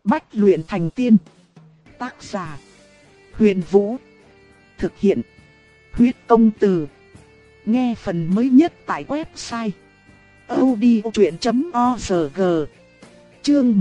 Bách luyện thành tiên. Tác giả: Huyền Vũ. Thực hiện: Huyết Công Từ. Nghe phần mới nhất tại website audiochuyện.org. Chương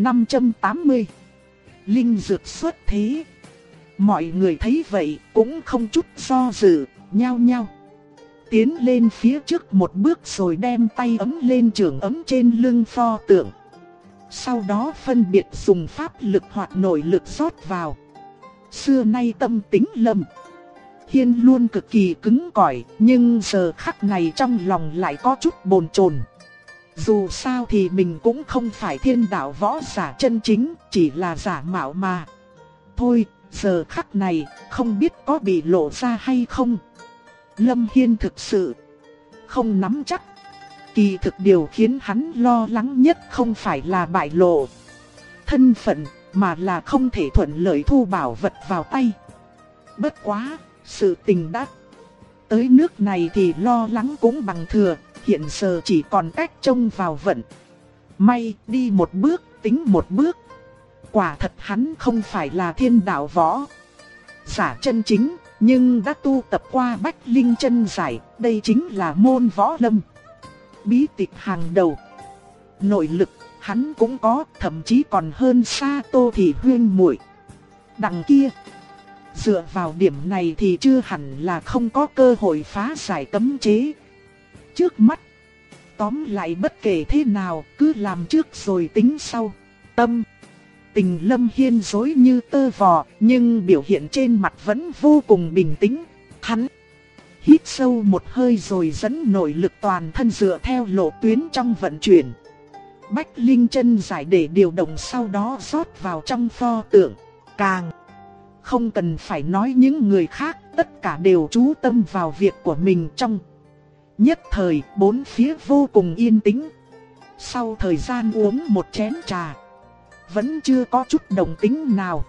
1580. Linh dược xuất thế. Mọi người thấy vậy cũng không chút do dự, nhao nhao tiến lên phía trước một bước rồi đem tay ấm lên trường ấm trên lưng pho tượng. Sau đó phân biệt dùng pháp lực hoặc nội lực rót vào. Xưa nay tâm tính Lâm Hiên luôn cực kỳ cứng cỏi, nhưng giờ khắc này trong lòng lại có chút bồn chồn. Dù sao thì mình cũng không phải thiên đạo võ giả chân chính, chỉ là giả mạo mà thôi. Giờ khắc này không biết có bị lộ ra hay không. Lâm Hiên thực sự không nắm chắc. Kỳ thực điều khiến hắn lo lắng nhất không phải là bại lộ thân phận, mà là không thể thuận lợi thu bảo vật vào tay. Bất quá, sự tình đã tới nước này thì lo lắng cũng bằng thừa. Hiện giờ chỉ còn cách trông vào vận may, đi một bước tính một bước. Quả thật hắn không phải là thiên đạo võ giả chân chính, nhưng đã tu tập qua Bách Linh chân giải. Đây chính là môn võ lâm bí tịch hàng đầu. Nội lực hắn cũng có, thậm chí còn hơn xa Tô Thị Huyên muội đằng kia. Dựa vào điểm này thì chưa hẳn là không có cơ hội phá giải cấm chế trước mắt. Tóm lại bất kể thế nào, cứ làm trước rồi tính sau. Tâm tình Lâm Hiên rối như tơ vò, nhưng biểu hiện trên mặt vẫn vô cùng bình tĩnh. Hắn hít sâu một hơi rồi dẫn nội lực toàn thân dựa theo lộ tuyến trong vận chuyển Bách Linh chân giải để điều động, sau đó rót vào trong pho tượng. Càng không cần phải nói những người khác, tất cả đều chú tâm vào việc của mình. Trong nhất thời bốn phía vô cùng yên tĩnh. Sau thời gian uống một chén trà, vẫn chưa có chút động tĩnh nào.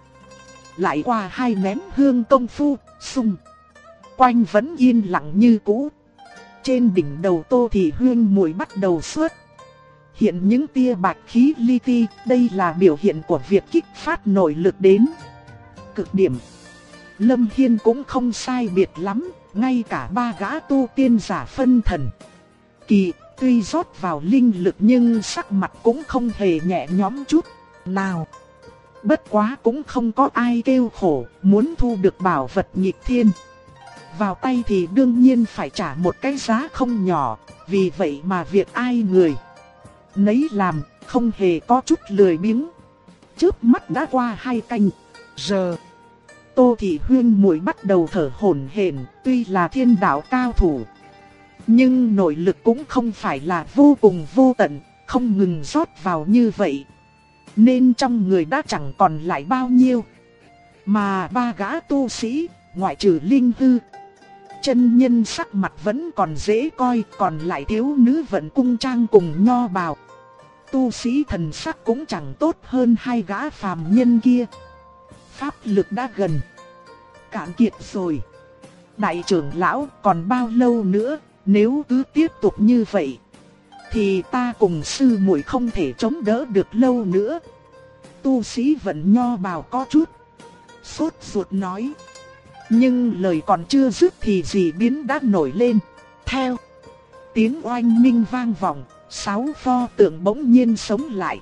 Lại qua 2 nén hương công phu, xung quanh vẫn yên lặng như cũ. Trên đỉnh đầu Tô Thị Huyên muội bắt đầu xuất hiện những tia bạch khí li ti. Đây là biểu hiện của việc kích phát nội lực đến cực điểm. Lâm Hiên cũng không sai biệt lắm, ngay cả 3 gã tu tiên giả phân thần kỳ tuy rót vào linh lực nhưng sắc mặt cũng không hề nhẹ nhõm chút nào. Bất quá cũng không có ai kêu khổ, muốn thu được bảo vật nghịch thiên vào tay thì đương nhiên phải trả một cái giá không nhỏ. Vì vậy mà việc ai người nấy làm, không hề có chút lười biếng. Chớp mắt đã qua 2 canh giờ, Tô Thị Huyên muội bắt đầu thở hổn hển. Tuy là thiên đạo cao thủ, nhưng nội lực cũng không phải là vô cùng vô tận, không ngừng rót vào như vậy, nên trong người đã chẳng còn lại bao nhiêu. Mà 3 gã tu sĩ, ngoại trừ Linh Hư chân nhân sắc mặt vẫn còn dễ coi, còn lại thiếu nữ vẫn cung trang cùng Nho Bào tu sĩ thần sắc cũng chẳng tốt hơn 2 gã phàm nhân kia. Pháp lực đã gần cạn kiệt rồi. Đại trưởng lão, còn bao lâu nữa? Nếu cứ tiếp tục như vậy thì ta cùng sư muội không thể chống đỡ được lâu nữa. Tu sĩ vẫn Nho Bào có chút sốt ruột nói. Nhưng lời còn chưa dứt thì dị biến đã nổi lên. Theo tiếng oanh minh vang vọng, 6 pho tượng bỗng nhiên sống lại.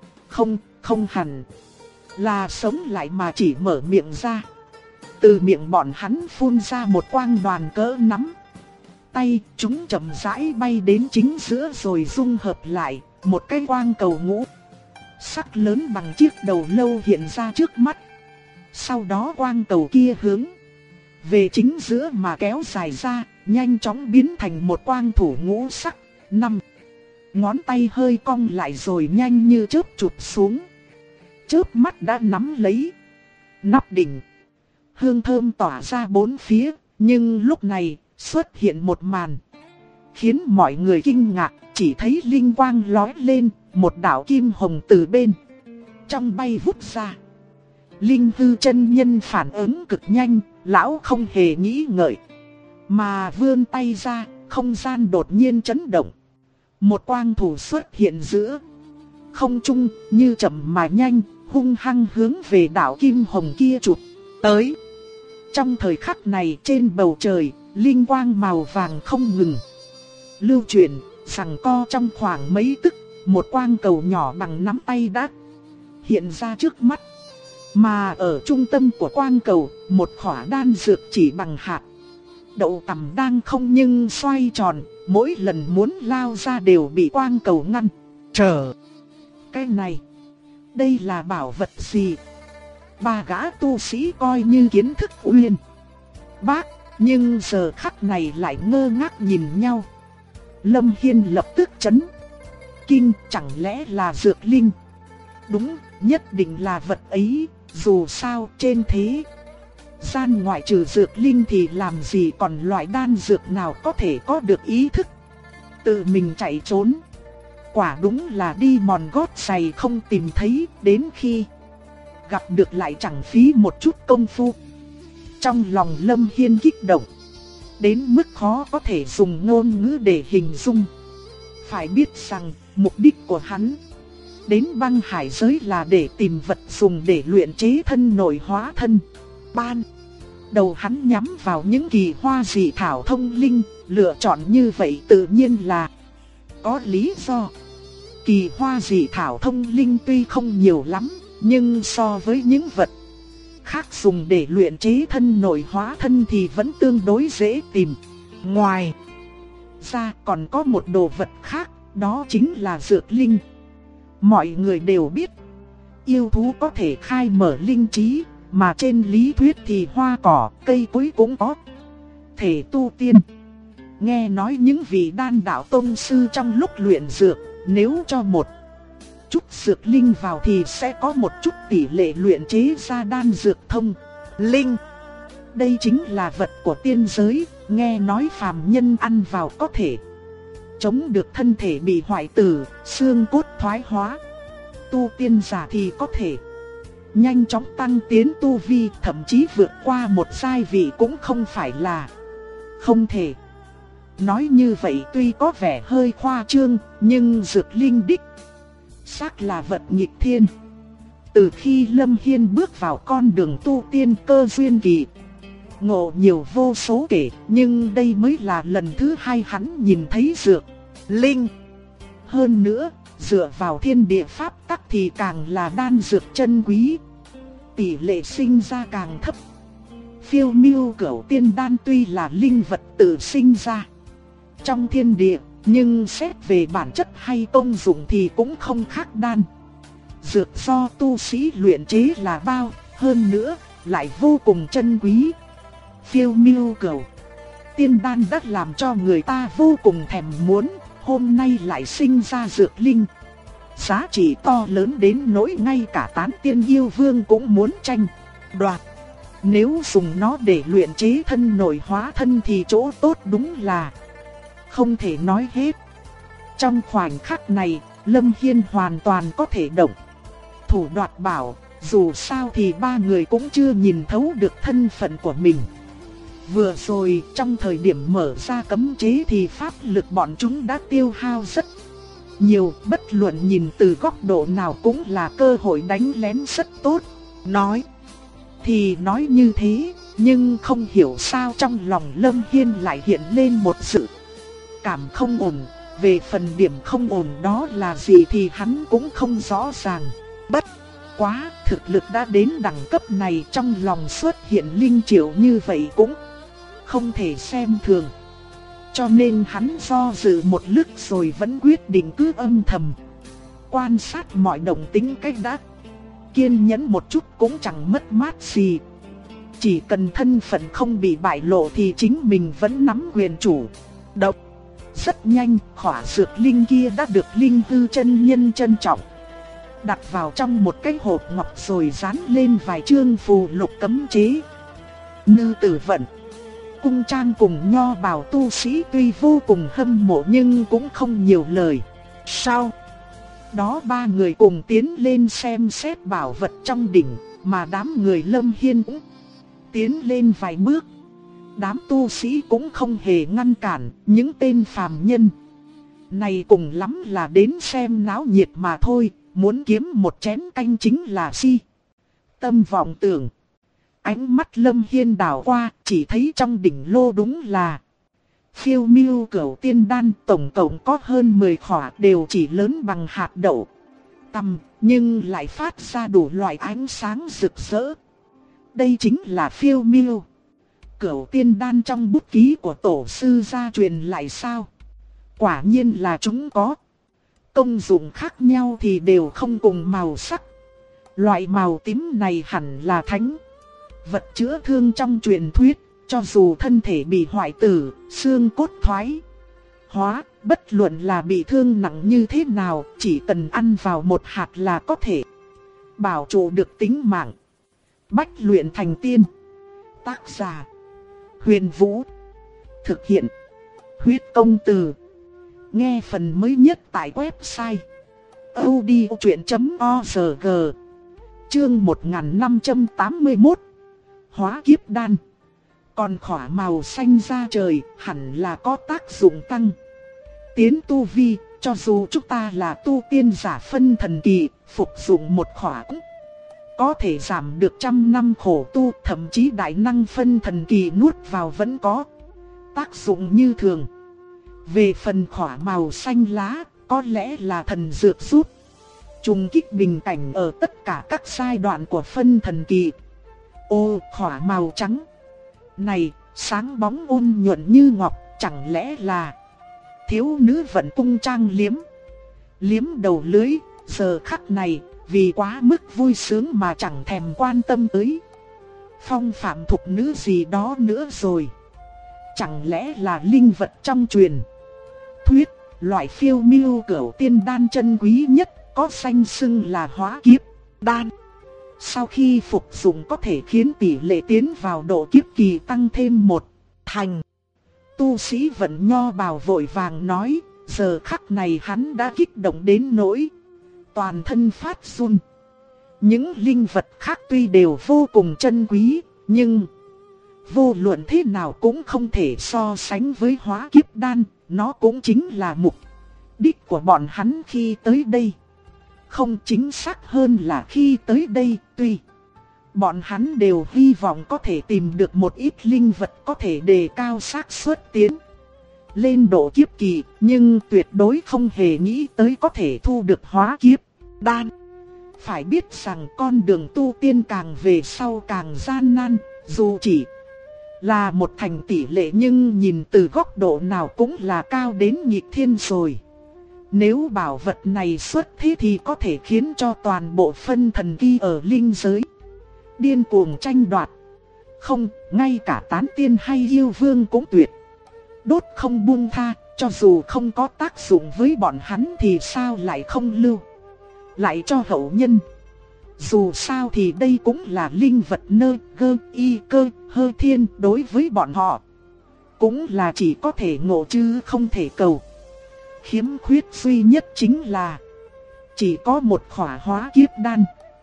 Không hẳn là sống lại mà chỉ mở miệng ra. Từ miệng bọn hắn phun ra một quang đoàn cỡ nắm tay. Chúng chậm rãi bay đến chính giữa rồi dung hợp lại. Một cái quang cầu ngũ sắc lớn bằng chiếc đầu lâu hiện ra trước mắt. Sau đó quang cầu kia hướng về chính giữa mà kéo dài ra, nhanh chóng biến thành một quang thủ ngũ sắc. 5 ngón tay hơi cong lại rồi nhanh như chớp chụp xuống. Chớp mắt đã nắm lấy nắp đỉnh. Hương thơm tỏa ra bốn phía, nhưng lúc này xuất hiện một màn khiến mọi người kinh ngạc. Chỉ thấy linh quang lóe lên, một đạo kim hồng từ bên trong bay vút ra. Linh Hư chân nhân phản ứng cực nhanh, lão không hề nghĩ ngợi mà vươn tay ra, không gian đột nhiên chấn động. Một quang thủ xuất hiện giữa không trung, như chậm mà nhanh, hung hăng hướng về đạo kim hồng kia chụp tới. Trong thời khắc này trên bầu trời, linh quang màu vàng không ngừng lưu chuyển, giằng co trong khoảng mấy tức, một quang cầu nhỏ bằng nắm tay đã hiện ra trước mắt. Mà ở trung tâm của quang cầu, một khỏa đan dược chỉ bằng hạt đậu tằm đang không nhưng xoay tròn, mỗi lần muốn lao ra đều bị quang cầu ngăn trở. Cái này, đây là bảo vật gì? Ba gã tu sĩ coi như kiến thức uyên bác, nhưng giờ khắc này lại ngơ ngác nhìn nhau. Lâm Hiên lập tức chấn kinh, chẳng lẽ là dược linh? Đúng, nhất định là vật ấy, dù sao trên thế gian ngoại trừ dược linh thì làm gì còn loại đan dược nào có thể có được ý thức tự mình chạy trốn. Quả đúng là đi mòn gót giày không tìm thấy, đến khi gặp được lại chẳng phí một chút công phu. Trong lòng Lâm Hiên kích động đến mức khó có thể dùng ngôn ngữ để hình dung. Phải biết rằng mục đích của hắn đến băng hải giới là để tìm vật dùng để luyện chế thân nội hóa thân. Ban đầu hắn nhắm vào những kỳ hoa dị thảo thông linh, lựa chọn như vậy tự nhiên là có lý do. Kỳ hoa dị thảo thông linh tuy không nhiều lắm, nhưng so với những vật khác dùng để luyện chế thân nội hóa thân thì vẫn tương đối dễ tìm. Ngoài ra còn có một đồ vật khác, đó chính là dược linh. Mọi người đều biết, yêu thú có thể khai mở linh trí, mà trên lý thuyết thì hoa cỏ, cây cối cũng có thể tu tiên. Nghe nói những vị đan đạo tông sư trong lúc luyện dược, nếu cho một chút dược linh vào thì sẽ có một chút tỷ lệ luyện chế ra đan dược thông linh. Đây chính là vật của tiên giới, nghe nói phàm nhân ăn vào có thể chống được thân thể bị hoại tử, xương cốt thoái hóa. Tu tiên giả thì có thể nhanh chóng tăng tiến tu vi, thậm chí vượt qua một giai vị cũng không phải là không thể. Nói như vậy tuy có vẻ hơi khoa trương, nhưng dược linh đích xác là vật nghịch thiên. Từ khi Lâm Hiên bước vào con đường tu tiên cơ duyên kỳ ngộ nhiều vô số kể, nhưng đây mới là lần thứ hai hắn nhìn thấy dược linh. Hơn nữa, dựa vào thiên địa pháp tắc thì càng là đan dược chân quý, tỷ lệ sinh ra càng thấp. Phiêu miêu cửu tiên đan tuy là linh vật tự sinh ra trong thiên địa, nhưng xét về bản chất hay công dụng thì cũng không khác đan dược do tu sĩ luyện chế là bao, hơn nữa lại vô cùng chân quý. Phiêu miêu cửu tiên đan đã làm cho người ta vô cùng thèm muốn, hôm nay lại sinh ra dược linh, giá trị to lớn đến nỗi ngay cả Tán Tiên yêu vương cũng muốn tranh đoạt. Nếu dùng nó để luyện chế thân nội hóa thân thì chỗ tốt đúng là không thể nói hết. Trong khoảnh khắc này, Lâm Hiên hoàn toàn có thể động thủ đoạt bảo, dù sao thì ba người cũng chưa nhìn thấu được thân phận của mình. Vừa rồi trong thời điểm mở ra cấm chế thì pháp lực bọn chúng đã tiêu hao rất nhiều, bất luận nhìn từ góc độ nào cũng là cơ hội đánh lén rất tốt. Nói thì nói như thế, nhưng không hiểu sao trong lòng Lâm Hiên lại hiện lên một sự cảm không ổn. Về phần điểm không ổn đó là gì thì hắn cũng không rõ ràng. Bất quá, thực lực đã đến đẳng cấp này, trong lòng xuất hiện linh triệu như vậy cũng không thể xem thường. Cho nên hắn do dự một lúc rồi vẫn quyết định cứ âm thầm quan sát mọi động tĩnh cách đã. Kiên nhẫn một chút cũng chẳng mất mát gì. Chỉ cần thân phận không bị bại lộ thì chính mình vẫn nắm quyền chủ động. Rất nhanh, khỏa dược linh kia đã được Linh Tư chân nhân trân trọng đặt vào trong một cái hộp ngọc rồi dán lên vài chương phù lục cấm chế. Nư Tử Vận, Cung Trang cùng Nho Bảo tu sĩ tuy vô cùng hâm mộ nhưng cũng không nhiều lời. Sau đó ba người cùng tiến lên xem xét bảo vật trong đỉnh, mà đám người Lâm Hiên cũng tiến lên vài bước. Đám tu sĩ cũng không hề ngăn cản, những tên phàm nhân này cùng lắm là đến xem náo nhiệt mà thôi, muốn kiếm một chén canh chính là si. Tâm vọng tưởng. Ánh mắt Lâm Hiên đảo qua, chỉ thấy trong đỉnh lô đúng là phiêu miêu cửu tiên đan, tổng cộng có hơn 10 khỏa, đều chỉ lớn bằng hạt đậu tầm, nhưng lại phát ra đủ loại ánh sáng rực rỡ. Đây chính là phiêu miêu cửu tiên đan trong bút ký của tổ sư gia truyền lại sao? Quả nhiên là chúng có công dụng khác nhau thì đều không cùng màu sắc. Loại màu tím này hẳn là thánh vật chữa thương trong truyền thuyết, cho dù thân thể bị hoại tử, xương cốt thoái hóa, bất luận là bị thương nặng như thế nào, chỉ cần ăn vào một hạt là có thể bảo trụ được tính mạng. Bách luyện thành tiên. Tác giả Huyền Vũ. Thực hiện Huyết Công Từ. Nghe phần mới nhất tại website audiochuyện.org. Chương 1581. Hóa kiếp đan. Còn khỏa màu xanh da trời hẳn là có tác dụng tăng tiến tu vi, cho dù chúng ta là tu tiên giả phân thần kỳ, phục dụng một khỏa cũng có thể giảm được 100 năm khổ tu, thậm chí đại năng phân thần kỳ nuốt vào vẫn có tác dụng như thường. Về phần khỏa màu xanh lá, có lẽ là thần dược giúp trùng kích bình cảnh ở tất cả các giai đoạn của phân thần kỳ. Ô, khỏa màu trắng này, sáng bóng ôn nhuận như ngọc, chẳng lẽ là thiếu nữ vận cung trang liếm đầu lưới, giờ khắc này, vì quá mức vui sướng mà chẳng thèm quan tâm tới phong phạm thục nữ gì đó nữa rồi. Chẳng lẽ là linh vật trong truyền thuyết, loại phiêu miêu cửu tiên đan chân quý nhất, có danh xưng là hóa kiếp đan. Sau khi phục dụng có thể khiến tỷ lệ tiến vào độ kiếp kỳ tăng thêm 1 thành. Tu sĩ Vận Nho Bào vội vàng nói, giờ khắc này hắn đã kích động đến nỗi toàn thân phát run. Những linh vật khác tuy đều vô cùng chân quý, nhưng vô luận thế nào cũng không thể so sánh với hóa kiếp đan. Nó cũng chính là mục đích của bọn hắn khi tới đây. Không, chính xác hơn là khi tới đây, tuy bọn hắn đều hy vọng có thể tìm được một ít linh vật có thể đề cao xác suất tiến lên độ kiếp kỳ, nhưng tuyệt đối không hề nghĩ tới có thể thu được hóa kiếp đan. Phải biết rằng con đường tu tiên càng về sau càng gian nan, dù chỉ là 1 thành tỷ lệ nhưng nhìn từ góc độ nào cũng là cao đến nghịch thiên rồi. Nếu bảo vật này xuất thế thì có thể khiến cho toàn bộ phân thần kỳ ở linh giới điên cuồng tranh đoạt. Không, ngay cả tán tiên hay yêu vương cũng tuyệt đốt không buông tha, cho dù không có tác dụng với bọn hắn thì sao lại không lưu lại cho hậu nhân. Dù sao thì đây cũng là linh vật nơ gơ y cơ hơ thiên, đối với bọn họ cũng là chỉ có thể ngộ chứ không thể cầu. Khiếm khuyết duy nhất chính là chỉ có 1 khỏa hóa kiếp đan.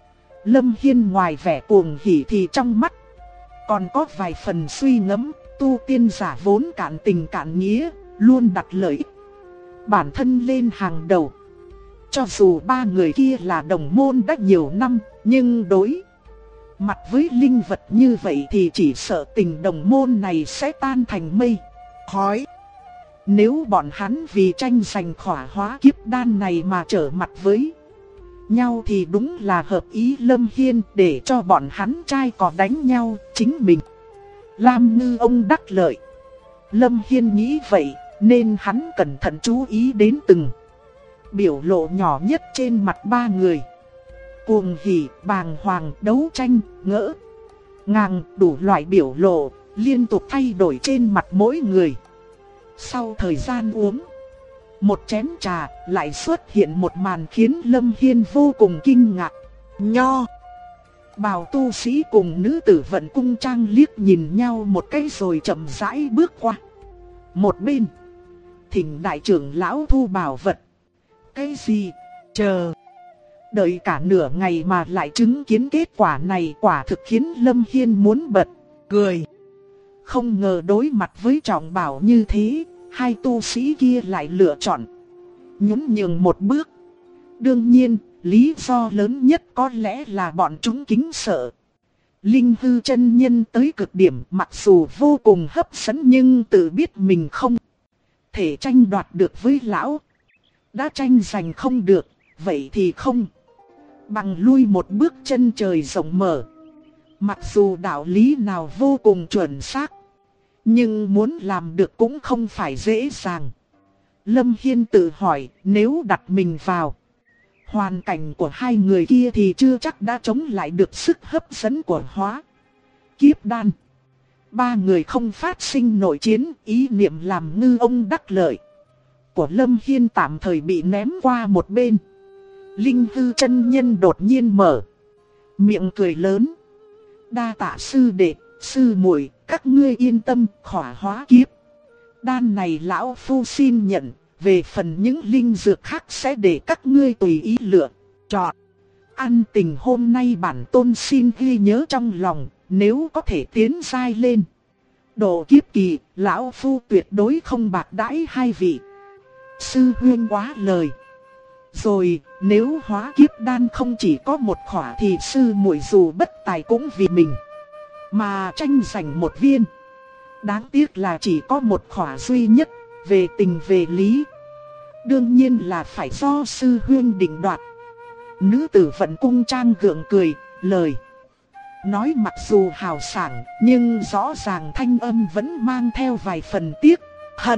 Lâm Hiên ngoài vẻ cuồng hỉ thì trong mắt còn có vài phần suy ngẫm. Tu tiên giả vốn cạn tình cạn nghĩa, luôn đặt lợi ích bản thân lên hàng đầu. Cho dù 3 người kia là đồng môn đã nhiều năm, nhưng đối mặt với linh vật như vậy thì chỉ sợ tình đồng môn này sẽ tan thành mây khói. Nếu bọn hắn vì tranh giành khỏa hóa kiếp đan này mà trở mặt với nhau thì đúng là hợp ý Lâm Hiên, để cho bọn hắn trai cò đánh nhau, chính mình làm ngư ông đắc lợi. Lâm Hiên nghĩ vậy nên hắn cẩn thận chú ý đến từng biểu lộ nhỏ nhất trên mặt 3 người. Cuồng hỉ, bàng hoàng, đấu tranh, ngỡ ngàng, đủ loại biểu lộ liên tục thay đổi trên mặt mỗi người. Sau thời gian uống 1 chén trà, lại xuất hiện một màn khiến Lâm Hiên vô cùng kinh ngạc. Nho Bào tu sĩ cùng nữ tử Vận cung trang liếc nhìn nhau một cái rồi chậm rãi bước qua một bên, thỉnh đại trưởng lão thu bảo vật. Cái gì? Chờ đợi cả nửa ngày mà lại chứng kiến kết quả này, quả thực khiến Lâm Hiên muốn bật cười. Không ngờ đối mặt với trọng bảo như thế, 2 tu sĩ kia lại lựa chọn nhún nhường một bước. Đương nhiên, lý do lớn nhất có lẽ là bọn chúng kính sợ. Linh hư chân nhân tới cực điểm, mặc dù vô cùng hấp dẫn nhưng tự biết mình không thể tranh đoạt được với lão. Đã tranh giành không được, vậy thì không bằng lui một bước, chân trời rộng mở. Mặc dù đạo lý nào vô cùng chuẩn xác, nhưng muốn làm được cũng không phải dễ dàng. Lâm Hiên tự hỏi, nếu đặt mình vào hoàn cảnh của hai người kia thì chưa chắc đã chống lại được sức hấp dẫn của hóa kiếp đan. Ba người không phát sinh nội chiến, ý niệm làm ngư ông đắc lợi của Lâm Hiên tạm thời bị ném qua một bên. Linh hư chân nhân đột nhiên mở miệng cười lớn. Đa tạ sư đệ, sư muội, các ngươi yên tâm, khỏa hóa kiếp đan này lão phu xin nhận. Về phần những linh dược khác sẽ để các ngươi tùy ý lựa chọn. Ăn tình hôm nay bản tôn xin ghi nhớ trong lòng, nếu có thể tiến giai lên độ kiếp kỳ, lão phu tuyệt đối không bạc đãi hai vị sư huynh quá lời. Rồi, nếu hóa kiếp đan không chỉ có một khỏa thì sư muội dù bất tài cũng vì mình mà tranh giành một viên. Đáng tiếc là chỉ có một khỏa duy nhất, về tình về lý đương nhiên là phải do sư huynh định đoạt. Nữ tử Vận Cung Trang gượng cười, lời nói mặc dù hào sảng, nhưng rõ ràng thanh âm vẫn mang theo vài phần tiếc hận.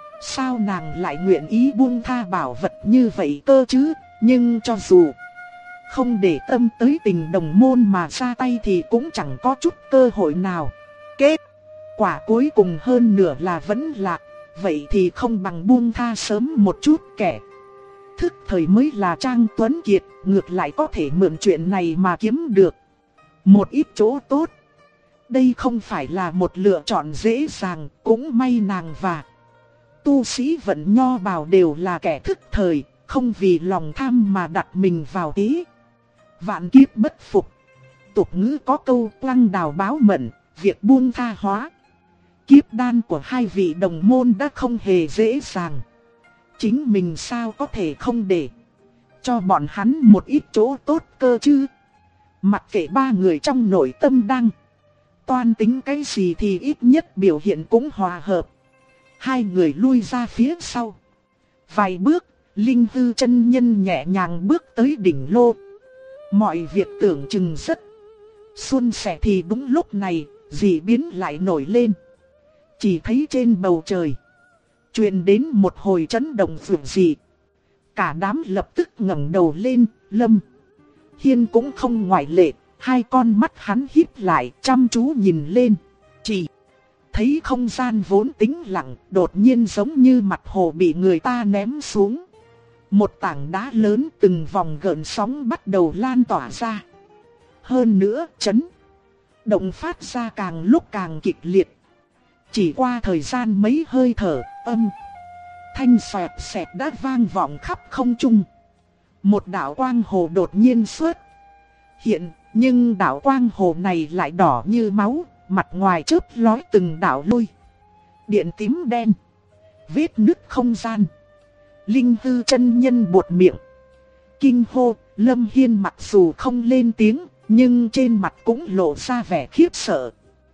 Sao nàng lại nguyện ý buông tha bảo vật như vậy cơ chứ? Nhưng cho dù không để tâm tới tình đồng môn mà ra tay thì cũng chẳng có chút cơ hội nào. Kết quả cuối cùng hơn nửa là vẫn lạc. Vậy thì không bằng buông tha sớm một chút, kẻ thức thời mới là Trang Tuấn Kiệt, ngược lại có thể mượn chuyện này mà kiếm được một ít chỗ tốt. Đây không phải là một lựa chọn dễ dàng, cũng may nàng và tu sĩ Vận Nho Bào đều là kẻ thức thời, không vì lòng tham mà đặt mình vào thế vạn kiếp bất phục. Tục ngữ có câu quăng đào báo mận, việc buông tha hóa kiếp đan của hai vị đồng môn đã không hề dễ dàng. Chính mình sao có thể không để cho bọn hắn một ít chỗ tốt cơ chứ? Mặc kệ ba người trong nội tâm đang toan tính cái gì thì ít nhất biểu hiện cũng hòa hợp. Hai người lui ra phía sau vài bước, Linh hư chân nhân nhẹ nhàng bước tới đỉnh lô. Mọi việc tưởng chừng rất suôn sẻ thì đúng lúc này, dị biến lại nổi lên. Chỉ thấy trên bầu trời truyền đến một hồi chấn động dữ dị. Cả đám lập tức ngẩng đầu lên, Lâm Hiên cũng không ngoại lệ, hai con mắt hắn híp lại chăm chú nhìn lên. Chỉ thấy không gian vốn tĩnh lặng, đột nhiên giống như mặt hồ bị người ta ném xuống. Một tảng đá lớn từng vòng gợn sóng bắt đầu lan tỏa ra. Hơn nữa, chấn động phát ra càng lúc càng kịch liệt. Chỉ qua thời gian mấy hơi thở, âm thanh xoẹt xẹt đã vang vọng khắp không trung. Một đạo quang hồ đột nhiên xuất hiện, nhưng đạo quang hồ này lại đỏ như máu, mặt ngoài chớp lói từng đạo lôi điện tím đen, vết nứt không gian. Linh hư chân nhân buột miệng kinh hô. Lâm Hiên mặc dù không lên tiếng, nhưng trên mặt cũng lộ ra vẻ khiếp sợ.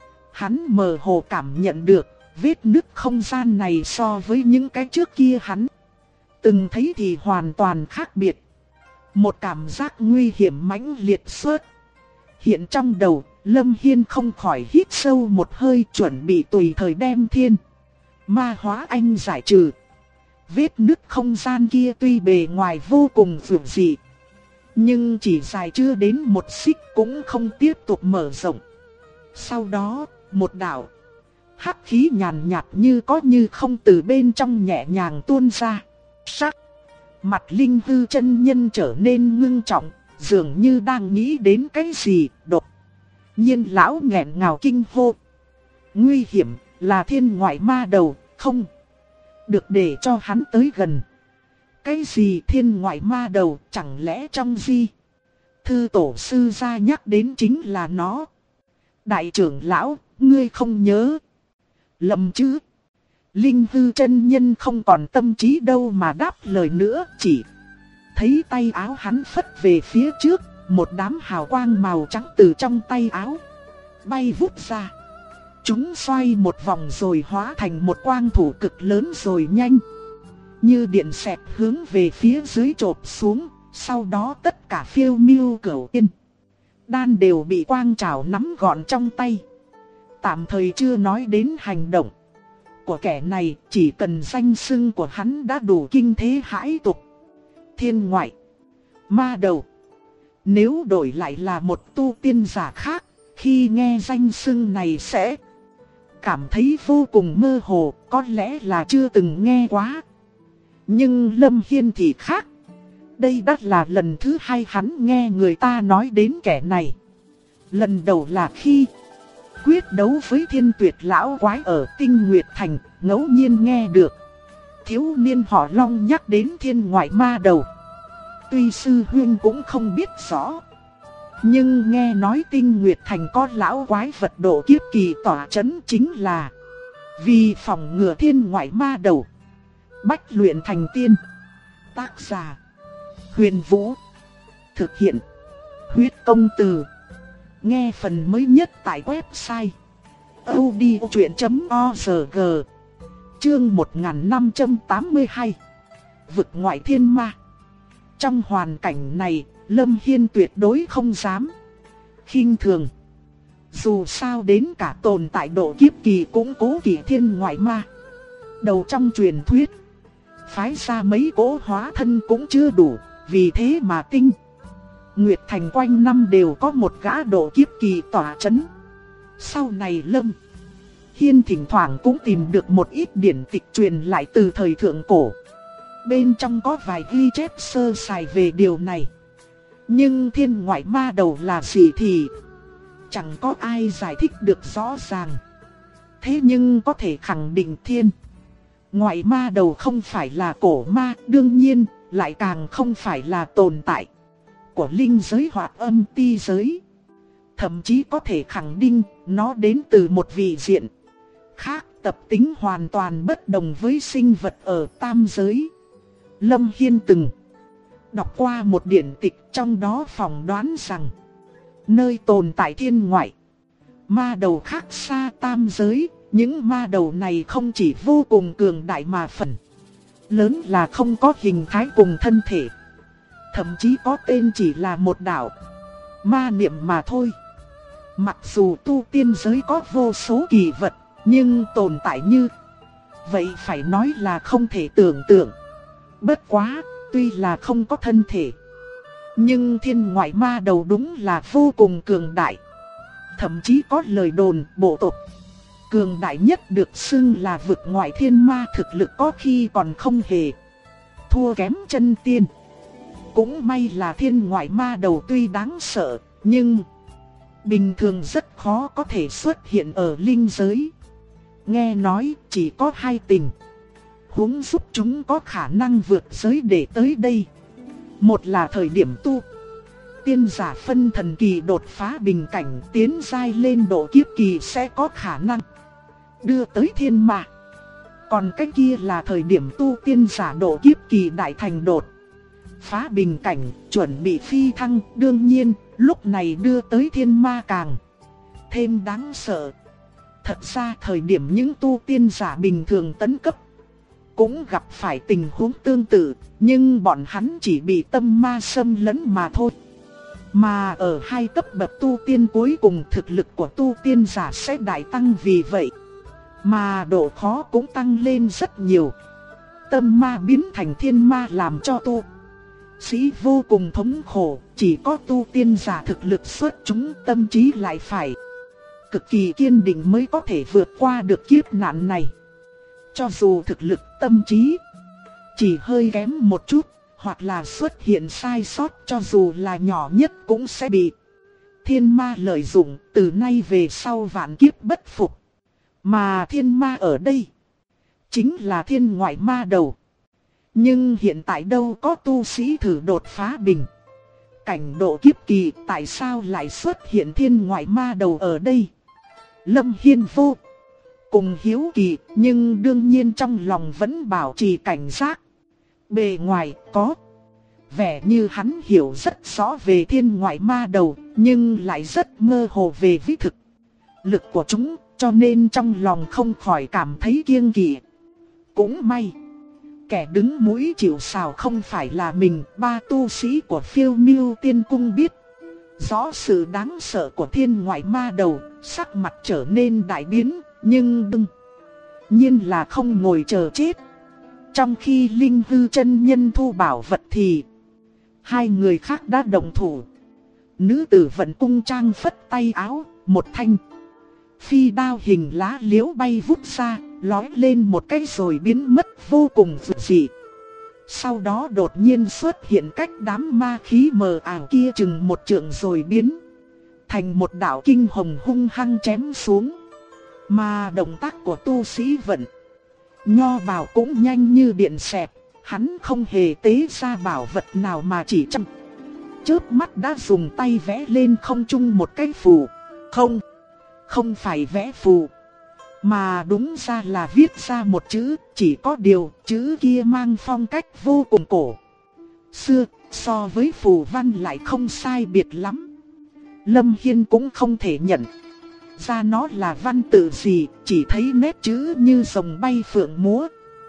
Hắn mơ hồ cảm nhận được vết nứt không gian này so với những cái trước kia hắn từng thấy thì hoàn toàn khác biệt. Một cảm giác nguy hiểm mãnh liệt xuất hiện trong đầu. Lâm Hiên không khỏi hít sâu một hơi, chuẩn bị tùy thời đem thiên ma hóa anh giải trừ. Vết nứt không gian kia tuy bề ngoài vô cùng vượt dị, nhưng chỉ dài chưa đến một xích cũng không tiếp tục mở rộng. Sau đó, một đạo hắc khí nhàn nhạt như có như không từ bên trong nhẹ nhàng tuôn ra. Sắc mặt Linh hư chân nhân trở nên ngưng trọng, dường như đang nghĩ đến cái gì. Đột nhiên lão nghẹn ngào kinh hô. Nguy hiểm, là thiên ngoại ma đầu, không được để cho hắn tới gần. Cái gì thiên ngoại ma đầu, chẳng lẽ trong di thư tổ sư gia nhắc đến chính là nó? Đại trưởng lão, ngươi không nhớ lầm chứ? Linh hư chân nhân không còn tâm trí đâu mà đáp lời nữa, chỉ thấy tay áo hắn phất về phía trước, một đám hào quang màu trắng từ trong tay áo bay vút ra. Chúng xoay một vòng rồi hóa thành một quang thủ cực lớn rồi nhanh như điện xẹt hướng về phía dưới chộp xuống. Sau đó tất cả phiêu miêu cửu tiên đan đều bị quang trảo nắm gọn trong tay. Tạm thời chưa nói đến hành động của kẻ này, chỉ cần danh xưng của hắn đã đủ kinh thế hãi tục. Thiên ngoại ma đầu. Nếu đổi lại là một tu tiên giả khác, khi nghe danh xưng này sẽ cảm thấy vô cùng mơ hồ, có lẽ là chưa từng nghe quá. Nhưng Lâm Hiên thì khác. Đây đã là lần thứ hai hắn nghe người ta nói đến kẻ này. Lần đầu là khi quyết đấu với Thiên Tuyệt lão quái ở Tinh Nguyệt Thành, ngẫu nhiên nghe được thiếu niên họ Long nhắc đến thiên ngoại ma đầu. Tuy sư huynh cũng không biết rõ, nhưng nghe nói Tinh Nguyệt Thành có lão quái vật độ kiếp kỳ tỏa chấn, chính là vì phòng ngừa thiên ngoại ma đầu. Bách luyện thành tiên. Tác giả Huyền Vũ. Thực hiện Huyết Công Từ. Nghe phần mới nhất tại website audiochuyện.org. Chương 1582. Vực ngoại thiên ma. Trong hoàn cảnh này, Lâm Hiên tuyệt đối không dám khinh thường. Dù sao đến cả tồn tại độ kiếp kỳ cũng cố kỵ thiên ngoại ma đầu trong truyền thuyết. Phái ra mấy cỗ hóa thân cũng chưa đủ, vì thế mà Tinh Nguyệt Thành quanh năm đều có một gã độ kiếp kỳ tỏa chấn. Sau này Lâm Hiên thỉnh thoảng cũng tìm được một ít điển tịch truyền lại từ thời thượng cổ. Bên trong có vài ghi chép sơ sài về điều này. Nhưng thiên ngoại ma đầu là gì thì chẳng có ai giải thích được rõ ràng. Thế nhưng có thể khẳng định thiên ngoại ma đầu không phải là cổ ma, đương nhiên lại càng không phải là tồn tại của linh giới hoặc âm ti giới. Thậm chí có thể khẳng định nó đến từ một vị diện khác, tập tính hoàn toàn bất đồng với sinh vật ở tam giới. Lâm Hiên từng đọc qua một điển tịch, trong đó phỏng đoán rằng nơi tồn tại thiên ngoại ma đầu khác xa tam giới. Những ma đầu này không chỉ vô cùng cường đại mà phần lớn là không có hình thái cùng thân thể. Thậm chí có tên chỉ là một đạo ma niệm mà thôi. Mặc dù tu tiên giới có vô số kỳ vật, nhưng tồn tại như vậy phải nói là không thể tưởng tượng. Bất quá, tuy là không có thân thể, nhưng thiên ngoại ma đầu đúng là vô cùng cường đại. Thậm chí có lời đồn bộ tộc cường đại nhất được xưng là vực ngoại thiên ma, thực lực có khi còn không hề thua kém chân tiên. Cũng may là thiên ngoại ma đầu tuy đáng sợ, nhưng bình thường rất khó có thể xuất hiện ở linh giới. Nghe nói chỉ có hai tình huống giúp chúng có khả năng vượt giới để tới đây. Một là thời điểm tu tiên giả phân thần kỳ đột phá bình cảnh tiến giai lên độ kiếp kỳ sẽ có khả năng đưa tới thiên ma. Còn cái kia là thời điểm tu tiên giả độ kiếp kỳ đại thành đột phá bình cảnh chuẩn bị phi thăng. Đương nhiên lúc này đưa tới thiên ma càng thêm đáng sợ. Thật ra thời điểm những tu tiên giả bình thường tấn cấp cũng gặp phải tình huống tương tự, nhưng bọn hắn chỉ bị tâm ma xâm lấn mà thôi. Mà ở hai cấp bậc tu tiên cuối cùng thực lực của tu tiên giả sẽ đại tăng, vì vậy mà độ khó cũng tăng lên rất nhiều. Tâm ma biến thành thiên ma làm cho tu sĩ vô cùng thống khổ, chỉ có tu tiên giả thực lực xuất chúng, tâm trí lại phải cực kỳ kiên định mới có thể vượt qua được kiếp nạn này. Cho dù thực lực tâm trí chỉ hơi kém một chút, hoặc là xuất hiện sai sót cho dù là nhỏ nhất cũng sẽ bị thiên ma lợi dụng, từ nay về sau vạn kiếp bất phục. Mà thiên ma ở đây chính là thiên ngoại ma đầu. Nhưng hiện tại đâu có tu sĩ thử đột phá bình cảnh độ kiếp kỳ, tại sao lại xuất hiện thiên ngoại ma đầu ở đây? Lâm Hiên vô cùng hiếu kỳ, nhưng đương nhiên trong lòng vẫn bảo trì cảnh giác. Bề ngoài có vẻ như hắn hiểu rất rõ về thiên ngoại ma đầu, nhưng lại rất mơ hồ về vĩ thực lực của chúng, cho nên trong lòng không khỏi cảm thấy kiêng kỵ. Cũng may, kẻ đứng mũi chịu sào không phải là mình. Ba tu sĩ của Phiêu Miêu Tiên Cung biết rõ sự đáng sợ của thiên ngoại ma đầu, sắc mặt trở nên đại biến, nhưng đương nhiên là không ngồi chờ chết. Trong khi Linh Hư chân nhân thu bảo vật thì hai người khác đã động thủ. Nữ tử Vận Cung Trang phất tay áo, một thanh phi đao hình lá liễu bay vút ra, lói lên một cái rồi biến mất vô cùng vượt dị. Sau đó đột nhiên xuất hiện cách đám ma khí mờ ảo kia chừng một trượng rồi biến thành một đạo kinh hồng hung hăng chém xuống. Mà động tác của tu sĩ Vận Nho Bào cũng nhanh như điện xẹt, hắn không hề tế ra bảo vật nào mà chỉ trong chớp mắt đã dùng tay vẽ lên không trung một cái phù. Không phải vẽ phù, mà đúng ra là viết ra một chữ, chỉ có điều chữ kia mang phong cách vô cùng cổ xưa, so với phù văn lại không sai biệt lắm. Lâm Hiên cũng không thể nhận ra nó là văn tự gì, chỉ thấy nét chữ như rồng bay phượng múa.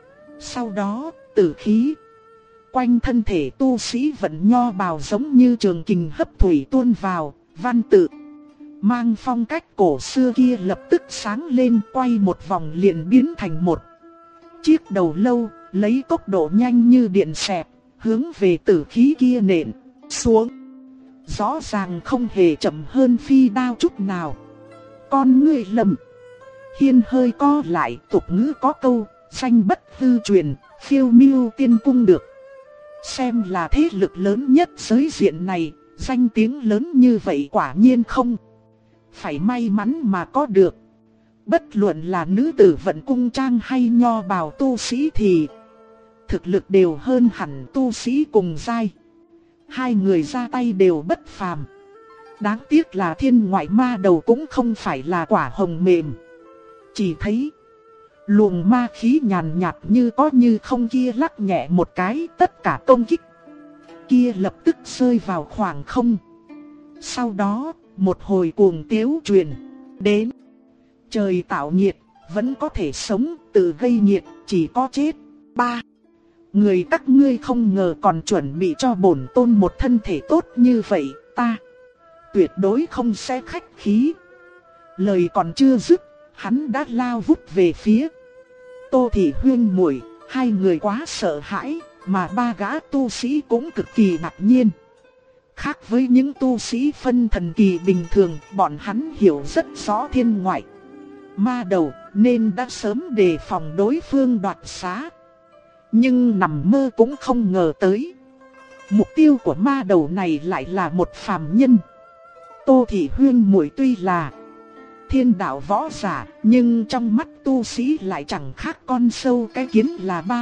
Sau đó, tử khí quanh thân thể tu sĩ Vận Nho Bào giống như trường kình hấp thủy tuôn vào, văn tự mang phong cách cổ xưa kia lập tức sáng lên, quay một vòng liền biến thành một chiếc đầu lâu, lấy tốc độ nhanh như điện xẹt, hướng về tử khí kia nện xuống. Rõ ràng không hề chậm hơn phi đao chút nào. Con ngươi Lâm Hiên hơi co lại, tục ngữ có câu, danh bất hư truyền, Phiêu Miêu Tiên Cung được xem là thế lực lớn nhất giới diện này, danh tiếng lớn như vậy quả nhiên không phải may mắn mà có được. Bất luận là nữ tử Vận Cung Trang hay Nho Bào tu sĩ thì thực lực đều hơn hẳn tu sĩ cùng giai. Hai người ra tay đều bất phàm. Đáng tiếc là thiên ngoại ma đầu cũng không phải là quả hồng mềm. Chỉ thấy luồng ma khí nhàn nhạt như có như không kia lắc nhẹ một cái, tất cả công kích kia lập tức rơi vào khoảng không. Sau đó, một hồi cuồng tiếu truyền đến. Trời tạo nghiệt, vẫn có thể sống, tự gây nghiệt, chỉ có chết. Ba người các ngươi không ngờ còn chuẩn bị cho bổn tôn một thân thể tốt như vậy, ta tuyệt đối không sẽ khách khí. Lời còn chưa dứt, hắn đã lao vút về phía Tô Thị Huyên muội. Hai người quá sợ hãi, mà ba gã tu sĩ cũng cực kỳ ngạc nhiên. Khác với những tu sĩ phân thần kỳ bình thường, bọn hắn hiểu rất rõ thiên ngoại ma đầu, nên đã sớm đề phòng đối phương đoạt xá. Nhưng nằm mơ cũng không ngờ tới, mục tiêu của ma đầu này lại là một phàm nhân. Tô Thị Huyên muội tuy là thiên đạo võ giả, nhưng trong mắt tu sĩ lại chẳng khác con sâu cái kiến là ba.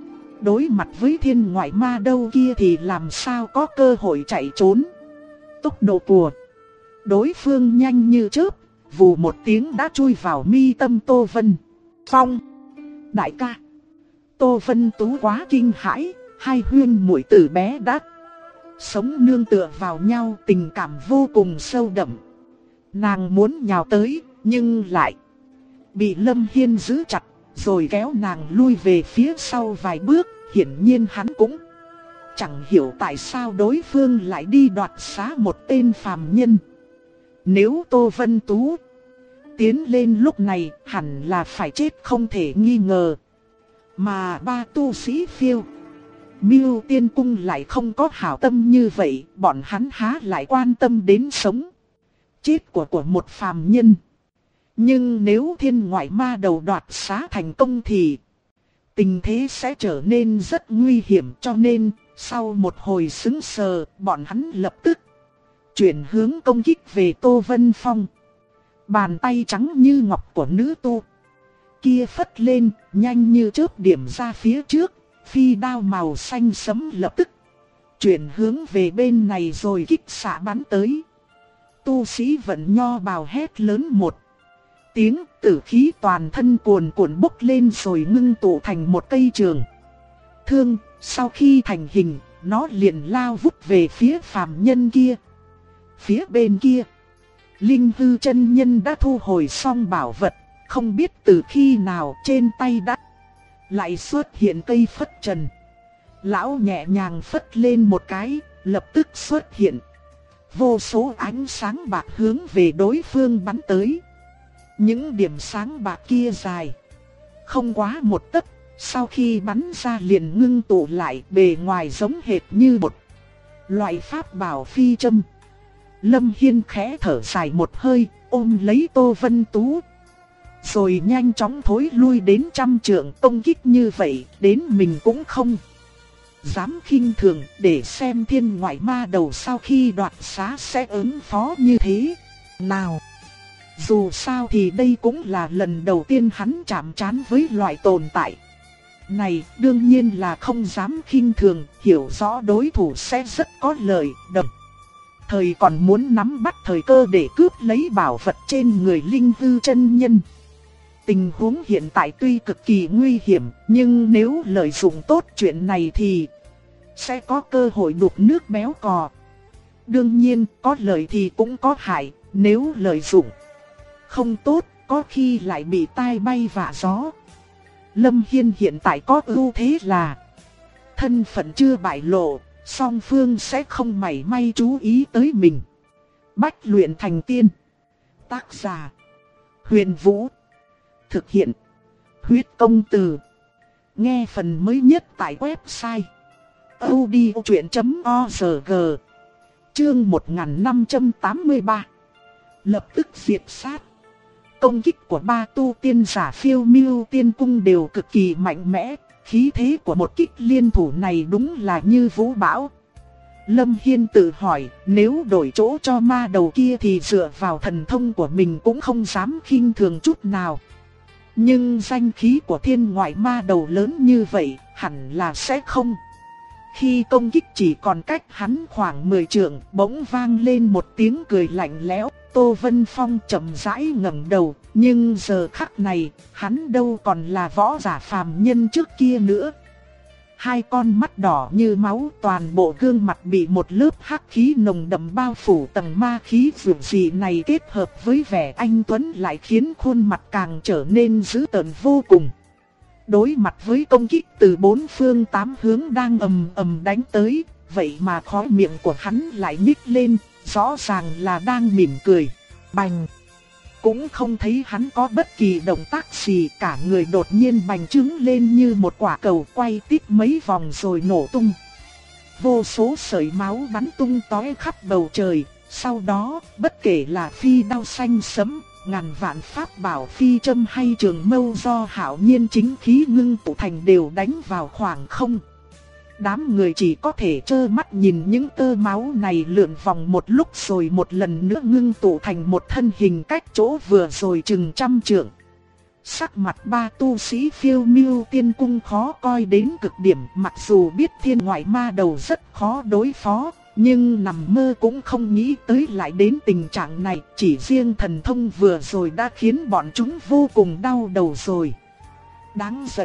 Đối mặt với thiên ngoại ma đâu kia thì làm sao có cơ hội chạy trốn. Tốc độ của đối phương nhanh như chớp, vù một tiếng đã chui vào mi tâm Tô Vân Phong. Đại ca, Tô Vân Tú quá kinh hãi, hai huyên muội từ bé đã sống nương tựa vào nhau, tình cảm vô cùng sâu đậm. Nàng muốn nhào tới, nhưng lại bị Lâm Hiên giữ chặt, rồi kéo nàng lui về phía sau vài bước. Hiển nhiên hắn cũng chẳng hiểu tại sao đối phương lại đi đoạt xá một tên phàm nhân. Nếu Tô Vân Tú tiến lên lúc này, hẳn là phải chết không thể nghi ngờ. Mà ba tu sĩ Phiêu Miêu Tiên Cung lại không có hảo tâm như vậy, bọn hắn há lại quan tâm đến sống chết của một phàm nhân. Nhưng nếu thiên ngoại ma đầu đoạt xá thành công thì tình thế sẽ trở nên rất nguy hiểm, cho nên sau một hồi sững sờ, bọn hắn lập tức chuyển hướng công kích về Tô Vân Phong. Bàn tay trắng như ngọc của nữ tu kia phất lên, nhanh như chớp điểm ra phía trước, phi đao màu xanh sẫm lập tức chuyển hướng về bên này rồi kích xạ bắn tới. Tu sĩ Vận Nho Bào hét lớn một tiếng, tử khí toàn thân cuồn cuộn bốc lên rồi ngưng tụ thành một cây trường thương. Sau khi thành hình, nó liền lao vút về phía phàm nhân kia. Phía bên kia, Linh Hư chân nhân đã thu hồi xong bảo vật, không biết từ khi nào trên tay đã lại xuất hiện cây phất trần. Lão nhẹ nhàng phất lên một cái, lập tức xuất hiện vô số ánh sáng bạc hướng về đối phương bắn tới. Những điểm sáng bạc kia dài không quá một tấc, sau khi bắn ra liền ngưng tụ lại, bề ngoài giống hệt như một loại pháp bảo phi châm. Lâm Hiên khẽ thở dài một hơi, ôm lấy Tô Vân Tú, rồi nhanh chóng thối lui đến 100 trượng. Công kích như vậy, đến mình cũng không dám khinh thường, để xem thiên ngoại ma đầu sau khi đoạt xá sẽ ứng phó như thế nào. Dù sao thì đây cũng là lần đầu tiên hắn chạm trán với loại tồn tại này, đương nhiên là không dám khinh thường, hiểu rõ đối thủ sẽ rất có lợi, đồng thời còn muốn nắm bắt thời cơ để cướp lấy bảo vật trên người Linh Hư chân nhân. Tình huống hiện tại tuy cực kỳ nguy hiểm, nhưng nếu lợi dụng tốt chuyện này thì sẽ có cơ hội đục nước béo cò. Đương nhiên, có lợi thì cũng có hại, nếu lợi dụng không tốt, có khi lại bị tai bay vạ gió. Lâm Hiên hiện tại có ưu thế là thân phận chưa bại lộ, song phương sẽ không mảy may chú ý tới mình. Bách luyện thành tiên. Tác giả Huyền Vũ. Thực hiện Huyết Công Từ. Nghe phần mới nhất tại website audiochuyện.org. Chương 1583. Lập tức diệt sát. Công kích của ba tu tiên giả Phiêu Miêu Tiên Cung đều cực kỳ mạnh mẽ, khí thế của một kích liên thủ này đúng là như vũ bão. Lâm Hiên tự hỏi, nếu đổi chỗ cho ma đầu kia thì dựa vào thần thông của mình cũng không dám khinh thường chút nào. Nhưng danh khí của thiên ngoại ma đầu lớn như vậy, hẳn là sẽ không. Khi công kích chỉ còn cách hắn khoảng 10 trượng, bỗng vang lên một tiếng cười lạnh lẽo. Tô Vân Phong chậm rãi ngẩng đầu, nhưng giờ khắc này, hắn đâu còn là võ giả phàm nhân trước kia nữa. Hai con mắt đỏ như máu, toàn bộ gương mặt bị một lớp hắc khí nồng đậm bao phủ, tầng ma khí dữ dị này kết hợp với vẻ anh tuấn lại khiến khuôn mặt càng trở nên dữ tợn vô cùng. Đối mặt với công kích từ bốn phương tám hướng đang ầm ầm đánh tới, vậy mà khóe miệng của hắn lại nhếch lên, rõ ràng là đang mỉm cười. Bành! Cũng không thấy hắn có bất kỳ động tác gì, cả người đột nhiên bành trướng lên như một quả cầu, quay tít mấy vòng rồi nổ tung. Vô số sợi máu bắn tung tóe khắp bầu trời, sau đó, bất kể là phi đao xanh sẫm, ngàn vạn pháp bảo phi châm hay trường mâu do hạo nhiên chính khí ngưng tụ thành đều đánh vào khoảng không. Đám người chỉ có thể trơ mắt nhìn những tơ máu này lượn vòng một lúc rồi một lần nữa ngưng tụ thành một thân hình cách chỗ vừa rồi chừng 100 trượng. Sắc mặt ba tu sĩ Phiêu Miêu Tiên Cung khó coi đến cực điểm, mặc dù biết thiên ngoại ma đầu rất khó đối phó, nhưng nằm mơ cũng không nghĩ tới lại đến tình trạng này. Chỉ riêng thần thông vừa rồi đã khiến bọn chúng vô cùng đau đầu rồi. Đáng giận.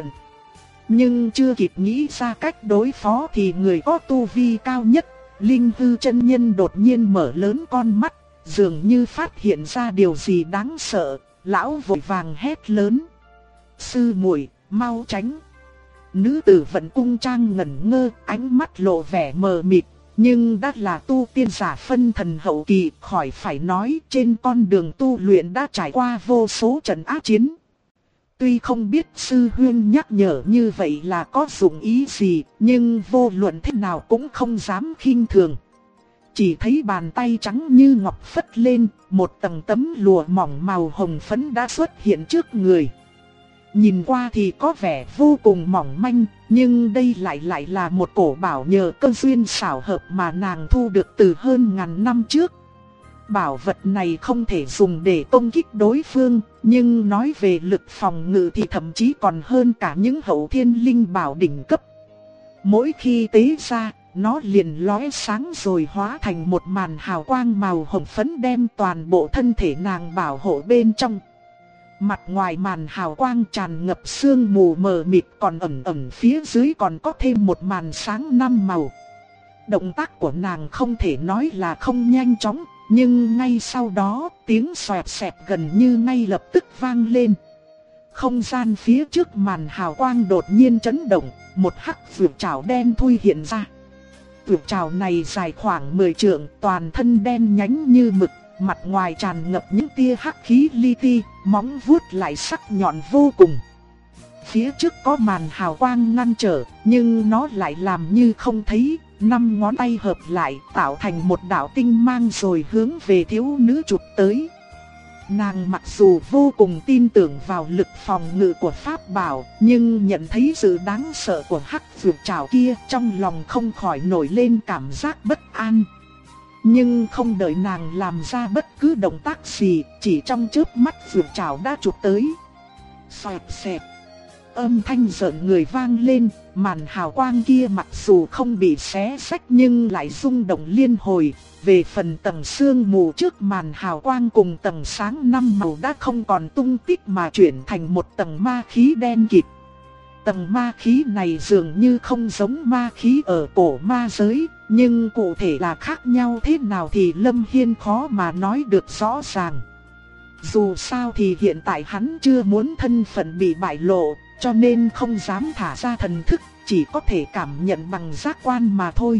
Nhưng chưa kịp nghĩ ra cách đối phó thì người có tu vi cao nhất, Linh Hư chân nhân đột nhiên mở lớn con mắt, dường như phát hiện ra điều gì đáng sợ. Lão vội vàng hét lớn: "Sư muội, mau tránh!" Nữ tử Vận Cung Trang ngẩn ngơ, ánh mắt lộ vẻ mờ mịt, nhưng đã là tu tiên giả phân thần hậu kỳ, khỏi phải nói, trên con đường tu luyện đã trải qua vô số trận ác chiến. Tuy không biết sư huynh nhắc nhở như vậy là có dụng ý gì, nhưng vô luận thế nào cũng không dám khinh thường. Chỉ thấy bàn tay trắng như ngọc phất lên, một tầng tấm lụa mỏng màu hồng phấn đã xuất hiện trước người. Nhìn qua thì có vẻ vô cùng mỏng manh, nhưng đây lại là một cổ bảo nhờ cơ duyên xảo hợp mà nàng thu được từ hơn ngàn năm trước. Bảo vật này không thể dùng để công kích đối phương, nhưng nói về lực phòng ngự thì thậm chí còn hơn cả những hậu thiên linh bảo đỉnh cấp. Mỗi khi tế ra, nó liền lóe sáng rồi hóa thành một màn hào quang màu hồng phấn đem toàn bộ thân thể nàng bảo hộ bên trong. Mặt ngoài màn hào quang tràn ngập sương mù mờ mịt, còn ẩn ẩn phía dưới còn có thêm một màn sáng năm màu. Động tác của nàng không thể nói là không nhanh chóng, nhưng ngay sau đó tiếng xoẹt xẹt gần như ngay lập tức vang lên. Không gian phía trước màn hào quang đột nhiên chấn động, một hắc vượt trảo đen thui hiện ra. Vượt trảo này dài khoảng 10 trượng, toàn thân đen nhánh như mực, mặt ngoài tràn ngập những tia hắc khí li ti, móng vuốt lại sắc nhọn vô cùng. Phía trước có màn hào quang ngăn trở, nhưng nó lại làm như không thấy, 5 ngón tay hợp lại tạo thành một đạo tinh mang rồi hướng về thiếu nữ chụp tới. Nàng mặc dù vô cùng tin tưởng vào lực phòng ngự của pháp bảo, nhưng nhận thấy sự đáng sợ của hắc vượt trảo kia, trong lòng không khỏi nổi lên cảm giác bất an. Nhưng không đợi nàng làm ra bất cứ động tác gì, chỉ trong chớp mắt vượt trảo đã chụp tới. Xoẹt xẹt. Âm thanh rợn người vang lên, màn hào quang kia mặc dù không bị xé rách nhưng lại rung động liên hồi. Về phần tầng sương mù trước màn hào quang cùng tầng sáng 5 màu đã không còn tung tích mà chuyển thành một tầng ma khí đen kịt. Tầng ma khí này dường như không giống ma khí ở cổ ma giới, nhưng cụ thể là khác nhau thế nào thì Lâm Hiên khó mà nói được rõ ràng. Dù sao thì hiện tại hắn chưa muốn thân phận bị bại lộ, cho nên không dám thả ra thần thức, chỉ có thể cảm nhận bằng giác quan mà thôi.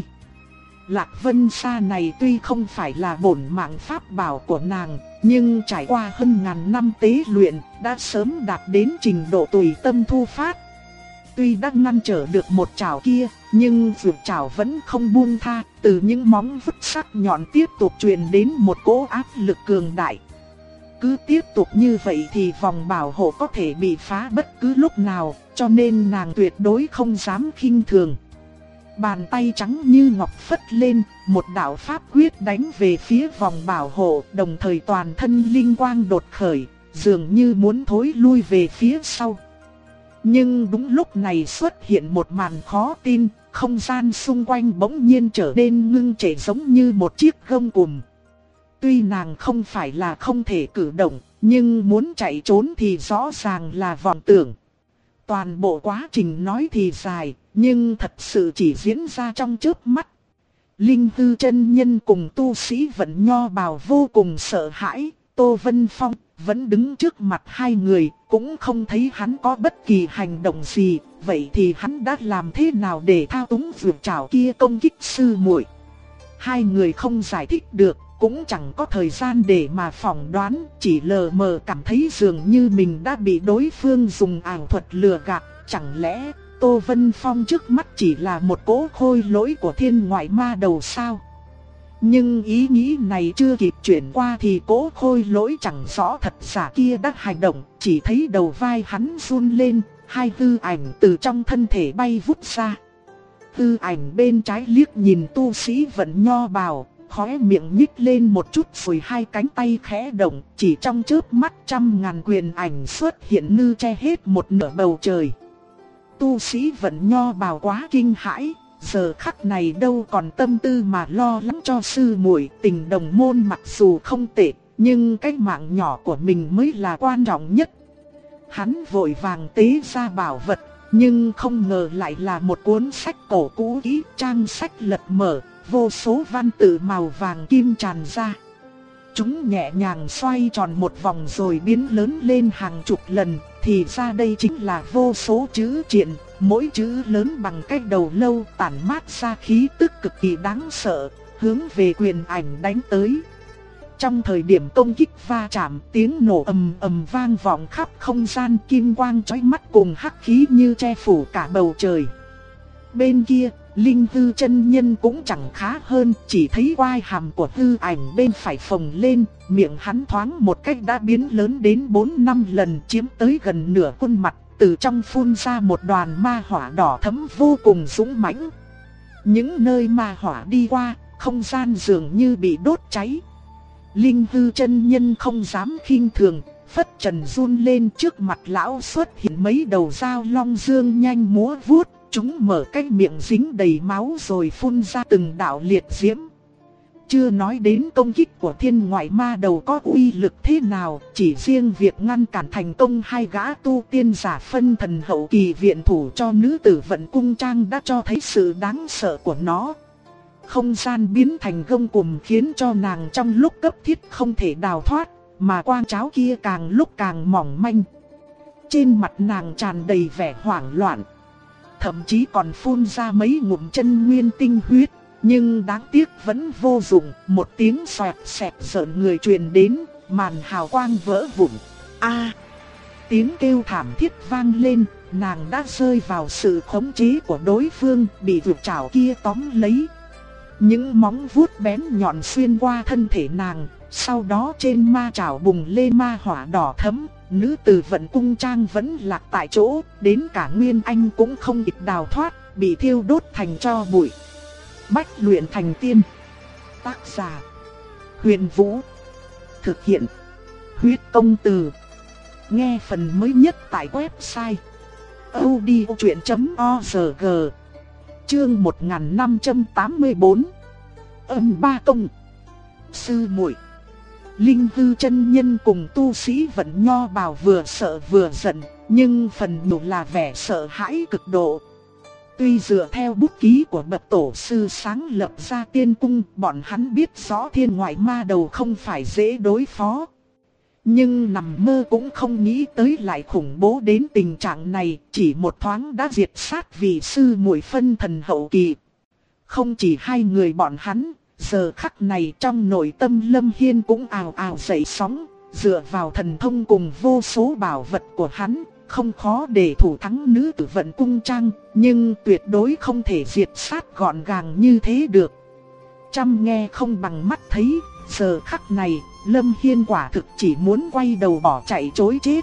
Lạc Vân Sa này tuy không phải là bổn mạng pháp bảo của nàng, nhưng trải qua hơn ngàn năm tế luyện, đã sớm đạt đến trình độ tùy tâm thu phát. Tuy đã ngăn trở được một chảo kia, nhưng vượt chảo vẫn không buông tha, từ những móng vuốt sắc nhọn tiếp tục truyền đến một cỗ áp lực cường đại. Cứ tiếp tục như vậy thì vòng bảo hộ có thể bị phá bất cứ lúc nào, cho nên nàng tuyệt đối không dám khinh thường. Bàn tay trắng như ngọc phất lên, một đạo pháp quyết đánh về phía vòng bảo hộ, đồng thời toàn thân linh quang đột khởi, dường như muốn thối lui về phía sau. Nhưng đúng lúc này xuất hiện một màn khó tin, không gian xung quanh bỗng nhiên trở nên ngưng trệ giống như một chiếc gông cùm. Tuy nàng không phải là không thể cử động, nhưng muốn chạy trốn thì rõ ràng là vọng tưởng. Toàn bộ quá trình nói thì dài, nhưng thật sự chỉ diễn ra trong chớp mắt. Linh Hư chân nhân cùng tu sĩ Vận Nho bào vô cùng sợ hãi, Tô Vân Phong vẫn đứng trước mặt hai người, cũng không thấy hắn có bất kỳ hành động gì, vậy thì hắn đã làm thế nào để thao túng vượt trảo kia công kích sư muội? Hai người không giải thích được, cũng chẳng có thời gian để mà phỏng đoán, chỉ lờ mờ cảm thấy dường như mình đã bị đối phương dùng ảo thuật lừa gạt. Chẳng lẽ Tô Vân Phong trước mắt chỉ là một cỗ khôi lỗi của thiên ngoại ma đầu sao? Nhưng ý nghĩ này chưa kịp chuyển qua thì cỗ khôi lỗi chẳng rõ thật giả kia đã hành động, chỉ thấy đầu vai hắn run lên, hai hư ảnh từ trong thân thể bay vút ra. Hư ảnh bên trái liếc nhìn tu sĩ Vận Nho bào, khóe miệng nhích lên một chút rồi hai cánh tay khẽ động, chỉ trong chớp mắt 100.000 quyền ảnh xuất hiện như che hết một nửa bầu trời. Tu sĩ Vận Nho bào quá kinh hãi, giờ khắc này đâu còn tâm tư mà lo lắng cho sư muội. Tình đồng môn mặc dù không tệ, nhưng cái mạng nhỏ của mình mới là quan trọng nhất. Hắn vội vàng tế ra bảo vật, nhưng không ngờ lại là một cuốn sách cổ cũ kỹ. Trang sách lật mở, vô số văn tự màu vàng kim tràn ra. Chúng nhẹ nhàng xoay tròn một vòng rồi biến lớn lên hàng chục lần, thì ra đây chính là vô số chữ triện, mỗi chữ lớn bằng cái đầu lâu, tản mát ra khí tức cực kỳ đáng sợ, hướng về quyền ảnh đánh tới. Trong thời điểm công kích va chạm, tiếng nổ ầm ầm vang vọng khắp không gian, kim quang chói mắt cùng hắc khí như che phủ cả bầu trời. Bên kia, Linh Hư chân nhân cũng chẳng khá hơn, chỉ thấy quai hàm của hư ảnh bên phải phồng lên, miệng hắn thoáng một cách đã biến lớn đến 4-5 lần, chiếm tới gần nửa khuôn mặt, từ trong phun ra một đoàn ma hỏa đỏ thẫm vô cùng dũng mãnh. Những nơi ma hỏa đi qua, không gian dường như bị đốt cháy. Linh Hư chân nhân không dám khinh thường, phất trần run lên, trước mặt lão xuất hiện mấy đầu dao long dương nhanh múa vuốt. Chúng mở cái miệng dính đầy máu rồi phun ra từng đạo liệt diễm. Chưa nói đến công kích của thiên ngoại ma đầu có uy lực thế nào, chỉ riêng việc ngăn cản thành công hai gã tu tiên giả phân thần hậu kỳ viện thủ cho nữ tử Vận Cung Trang đã cho thấy sự đáng sợ của nó. Không gian biến thành gông cùm khiến cho nàng trong lúc cấp thiết không thể đào thoát, mà quang cháo kia càng lúc càng mỏng manh. Trên mặt nàng tràn đầy vẻ hoảng loạn, thậm chí còn phun ra mấy ngụm chân nguyên tinh huyết. Nhưng đáng tiếc vẫn vô dụng, một tiếng xoẹt xẹt rợn người truyền đến, màn hào quang vỡ vụn. A! Tiếng kêu thảm thiết vang lên, nàng đã rơi vào sự khống chế của đối phương, bị vượt trảo kia tóm lấy. Những móng vuốt bén nhọn xuyên qua thân thể nàng, sau đó trên ma trảo bùng lên ma hỏa đỏ thẫm. Nữ tử Vận Cung Trang vẫn lạc tại chỗ, đến cả Nguyên Anh cũng không kịp đào thoát, bị thiêu đốt thành tro bụi. Bách luyện thành tiên. Tác giả: Huyền Vũ. Thực hiện: Huyết Công Từ. Nghe phần mới nhất tại website audiochuyện.org. Chương 1584. Âm ba công. Sư muội. Linh Hư chân nhân cùng tu sĩ Vận Nho Bào vừa sợ vừa giận, nhưng phần nhiều là vẻ sợ hãi cực độ. Tuy dựa theo bút ký của bậc tổ sư sáng lập ra tiên cung, bọn hắn biết rõ thiên ngoại ma đầu không phải dễ đối phó. Nhưng nằm mơ cũng không nghĩ tới lại khủng bố đến tình trạng này, chỉ một thoáng đã diệt sát vị sư muội phân thần hậu kỳ. Không chỉ hai người bọn hắn, giờ khắc này trong nội tâm Lâm Hiên cũng ào ào dậy sóng, dựa vào thần thông cùng vô số bảo vật của hắn, không khó để thủ thắng nữ tử Vận Cung Trang, nhưng tuyệt đối không thể diệt sát gọn gàng như thế được. Chăm nghe không bằng mắt thấy, giờ khắc này, Lâm Hiên quả thực chỉ muốn quay đầu bỏ chạy trối chết.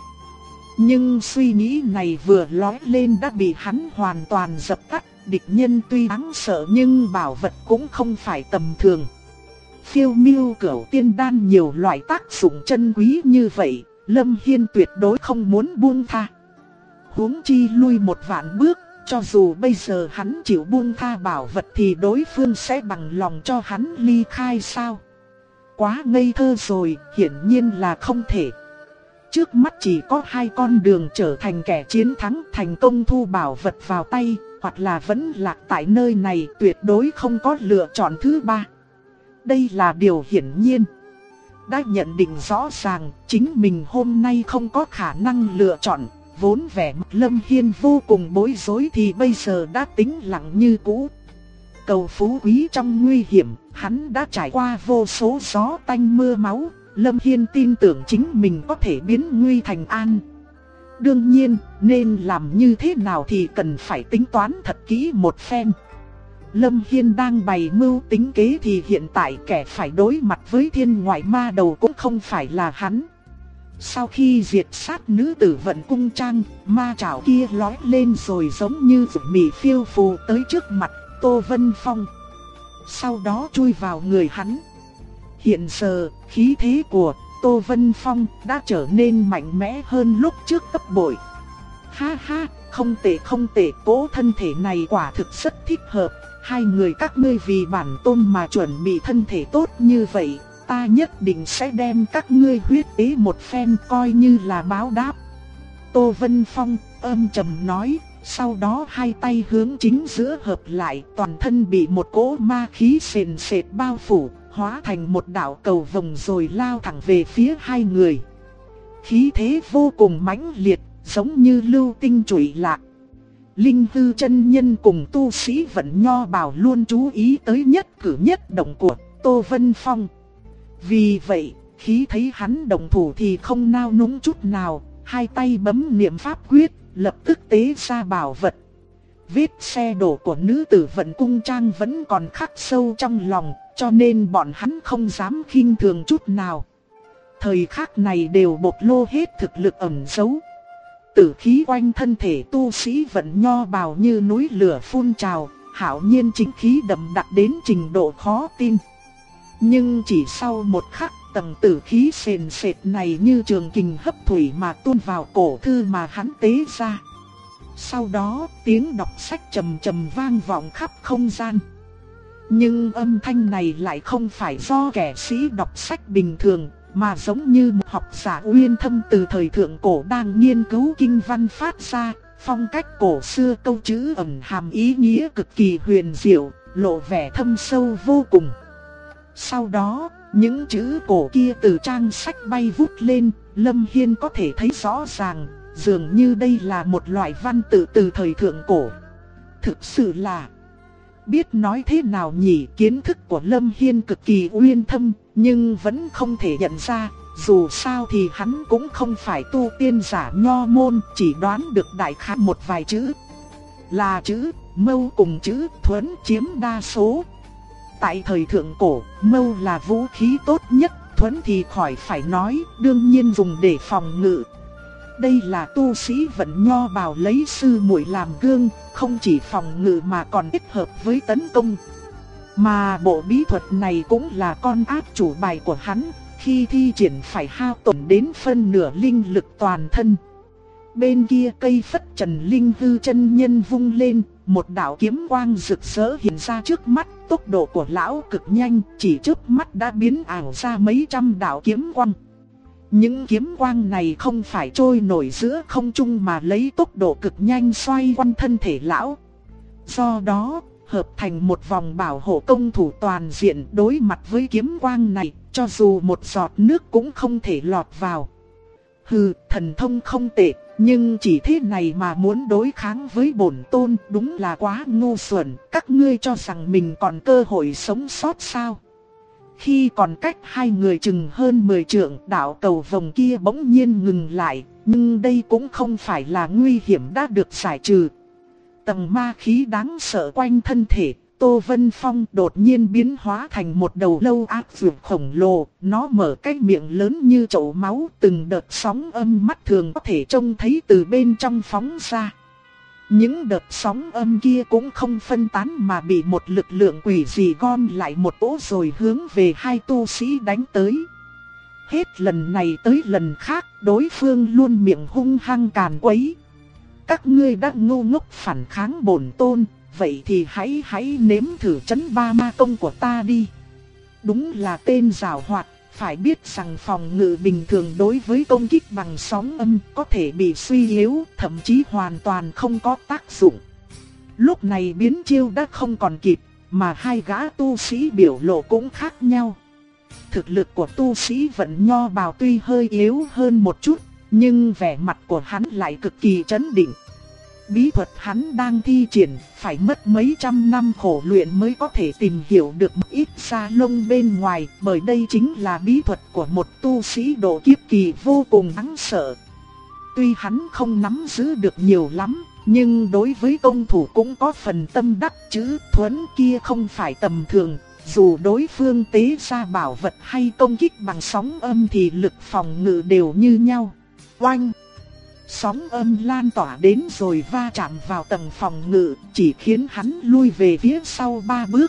Nhưng suy nghĩ này vừa lóe lên đã bị hắn hoàn toàn dập tắt. Địch nhân tuy đáng sợ nhưng bảo vật cũng không phải tầm thường. Phiêu miêu cửu tiên đan nhiều loại tác dụng chân quý như vậy, Lâm Hiên tuyệt đối không muốn buông tha. Huống chi lui một vạn bước, cho dù bây giờ hắn chịu buông tha bảo vật thì đối phương sẽ bằng lòng cho hắn ly khai sao? Quá ngây thơ rồi, hiển nhiên là không thể. Trước mắt chỉ có hai con đường trở thành kẻ chiến thắng, thành công thu bảo vật vào tay, hoặc là vẫn lạc tại nơi này, tuyệt đối không có lựa chọn thứ ba. Đây là điều hiển nhiên. Đã nhận định rõ ràng, chính mình hôm nay không có khả năng lựa chọn, vốn vẻ mặt Lâm Hiên vô cùng bối rối thì bây giờ đã tĩnh lặng như cũ. Cầu phú quý trong nguy hiểm, hắn đã trải qua vô số gió tanh mưa máu, Lâm Hiên tin tưởng chính mình có thể biến nguy thành an. Đương nhiên, nên làm như thế nào thì cần phải tính toán thật kỹ một phen. Lâm Hiên đang bày mưu tính kế thì hiện tại kẻ phải đối mặt với thiên ngoại ma đầu cũng không phải là hắn. Sau khi diệt sát nữ tử Vận Cung Trang, ma trảo kia lói lên rồi giống như dụ mị phiêu phù tới trước mặt Tô Vân Phong. Sau đó chui vào người hắn. Hiện giờ, khí thế của Tô Vân Phong đã trở nên mạnh mẽ hơn lúc trước gấp bội. Ha ha, không tệ không tệ, cố thân thể này quả thực rất thích hợp. Hai người các ngươi vì bản tôn mà chuẩn bị thân thể tốt như vậy, ta nhất định sẽ đem các ngươi huyết tế một phen coi như là báo đáp. Tô Vân Phong âm trầm nói, sau đó hai tay hướng chính giữa hợp lại, toàn thân bị một cỗ ma khí sền sệt bao phủ, hóa thành một đạo cầu vồng rồi lao thẳng về phía hai người. Khí thế vô cùng mãnh liệt, giống như lưu tinh chủy lạc. Linh Hư chân nhân cùng tu sĩ Vận Nho Bào luôn chú ý tới nhất cử nhất động của Tô Vân Phong. Vì vậy, khi thấy hắn động thủ thì không nao núng chút nào, hai tay bấm niệm pháp quyết, lập tức tế ra bảo vật. Vết xe đổ của nữ tử Vận Cung Trang vẫn còn khắc sâu trong lòng, cho nên bọn hắn không dám khinh thường chút nào. Thời khắc này đều bộc lộ hết thực lực ẩn giấu. Tử khí quanh thân thể tu sĩ Vận Nho Bào như núi lửa phun trào, hạo nhiên chính khí đậm đặc đến trình độ khó tin. Nhưng chỉ sau một khắc, tầng tử khí sền sệt này như trường kình hấp thủy mà tuôn vào cổ thư mà hắn tế ra. Sau đó, tiếng đọc sách trầm trầm vang vọng khắp không gian. Nhưng âm thanh này lại không phải do kẻ sĩ đọc sách bình thường, mà giống như một học giả uyên thâm từ thời thượng cổ đang nghiên cứu kinh văn phát ra. Phong cách cổ xưa câu chữ ẩn hàm ý nghĩa cực kỳ huyền diệu, lộ vẻ thâm sâu vô cùng. Sau đó, những chữ cổ kia từ trang sách bay vút lên, Lâm Hiên có thể thấy rõ ràng, dường như đây là một loại văn tự từ thời thượng cổ. Thực sự là, biết nói thế nào nhỉ, kiến thức của Lâm Hiên cực kỳ uyên thâm, nhưng vẫn không thể nhận ra, dù sao thì hắn cũng không phải tu tiên giả nho môn, chỉ đoán được đại khái một vài chữ. Là chữ Mâu cùng chữ Thuẫn chiếm đa số. Tại thời thượng cổ, Mâu là vũ khí tốt nhất, Thuẫn thì khỏi phải nói, đương nhiên dùng để phòng ngự. Đây là tu sĩ vận nho bào lấy sư muội làm gương, không chỉ phòng ngự mà còn kết hợp với tấn công. Mà bộ bí thuật này cũng là con át chủ bài của hắn, khi thi triển phải hao tổn đến phân nửa linh lực toàn thân. Bên kia cây phất trần Linh Hư chân nhân vung lên, một đạo kiếm quang rực rỡ hiện ra trước mắt, tốc độ của lão cực nhanh, chỉ chớp mắt đã biến ảo ra mấy trăm đạo kiếm quang. Những kiếm quang này không phải trôi nổi giữa không trung mà lấy tốc độ cực nhanh xoay quanh thân thể lão. Do đó, hợp thành một vòng bảo hộ công thủ toàn diện, đối mặt với kiếm quang này, cho dù một giọt nước cũng không thể lọt vào. Hừ, thần thông không tệ, nhưng chỉ thế này mà muốn đối kháng với bổn tôn đúng là quá ngu xuẩn, các ngươi cho rằng mình còn cơ hội sống sót sao? Khi còn cách hai người chừng hơn 10 trượng, đạo cầu vồng kia bỗng nhiên ngừng lại, nhưng đây cũng không phải là nguy hiểm đã được giải trừ. Tầng ma khí đáng sợ quanh thân thể, Tô Vân Phong đột nhiên biến hóa thành một đầu lâu ác vượt khổng lồ, nó mở cái miệng lớn như chậu máu, từng đợt sóng âm mắt thường có thể trông thấy từ bên trong phóng ra. Những đợt sóng âm kia cũng không phân tán mà bị một lực lượng quỷ dị gom lại một chỗ rồi hướng về hai tu sĩ đánh tới. Hết lần này tới lần khác, đối phương luôn miệng hung hăng càn quấy. Các ngươi đã ngu ngốc phản kháng bổn tôn, vậy thì hãy nếm thử chấn ba ma công của ta đi. Đúng là tên giảo hoạt, phải biết rằng phòng ngự bình thường đối với công kích bằng sóng âm có thể bị suy yếu, thậm chí hoàn toàn không có tác dụng. Lúc này biến chiêu đã không còn kịp, mà hai gã tu sĩ biểu lộ cũng khác nhau. Thực lực của tu sĩ vận nho bào tuy hơi yếu hơn một chút, nhưng vẻ mặt của hắn lại cực kỳ trấn định. Bí thuật hắn đang thi triển, phải mất mấy trăm năm khổ luyện mới có thể tìm hiểu được một ít da lông bên ngoài, bởi đây chính là bí thuật của một tu sĩ độ kiếp kỳ vô cùng đáng sợ. Tuy hắn không nắm giữ được nhiều lắm, nhưng đối với công thủ cũng có phần tâm đắc, chữ Thuẫn kia không phải tầm thường, dù đối phương tế ra bảo vật hay công kích bằng sóng âm thì lực phòng ngự đều như nhau. Oanh! Sóng âm lan tỏa đến rồi va chạm vào tầng phòng ngự, chỉ khiến hắn lui về phía sau 3 bước.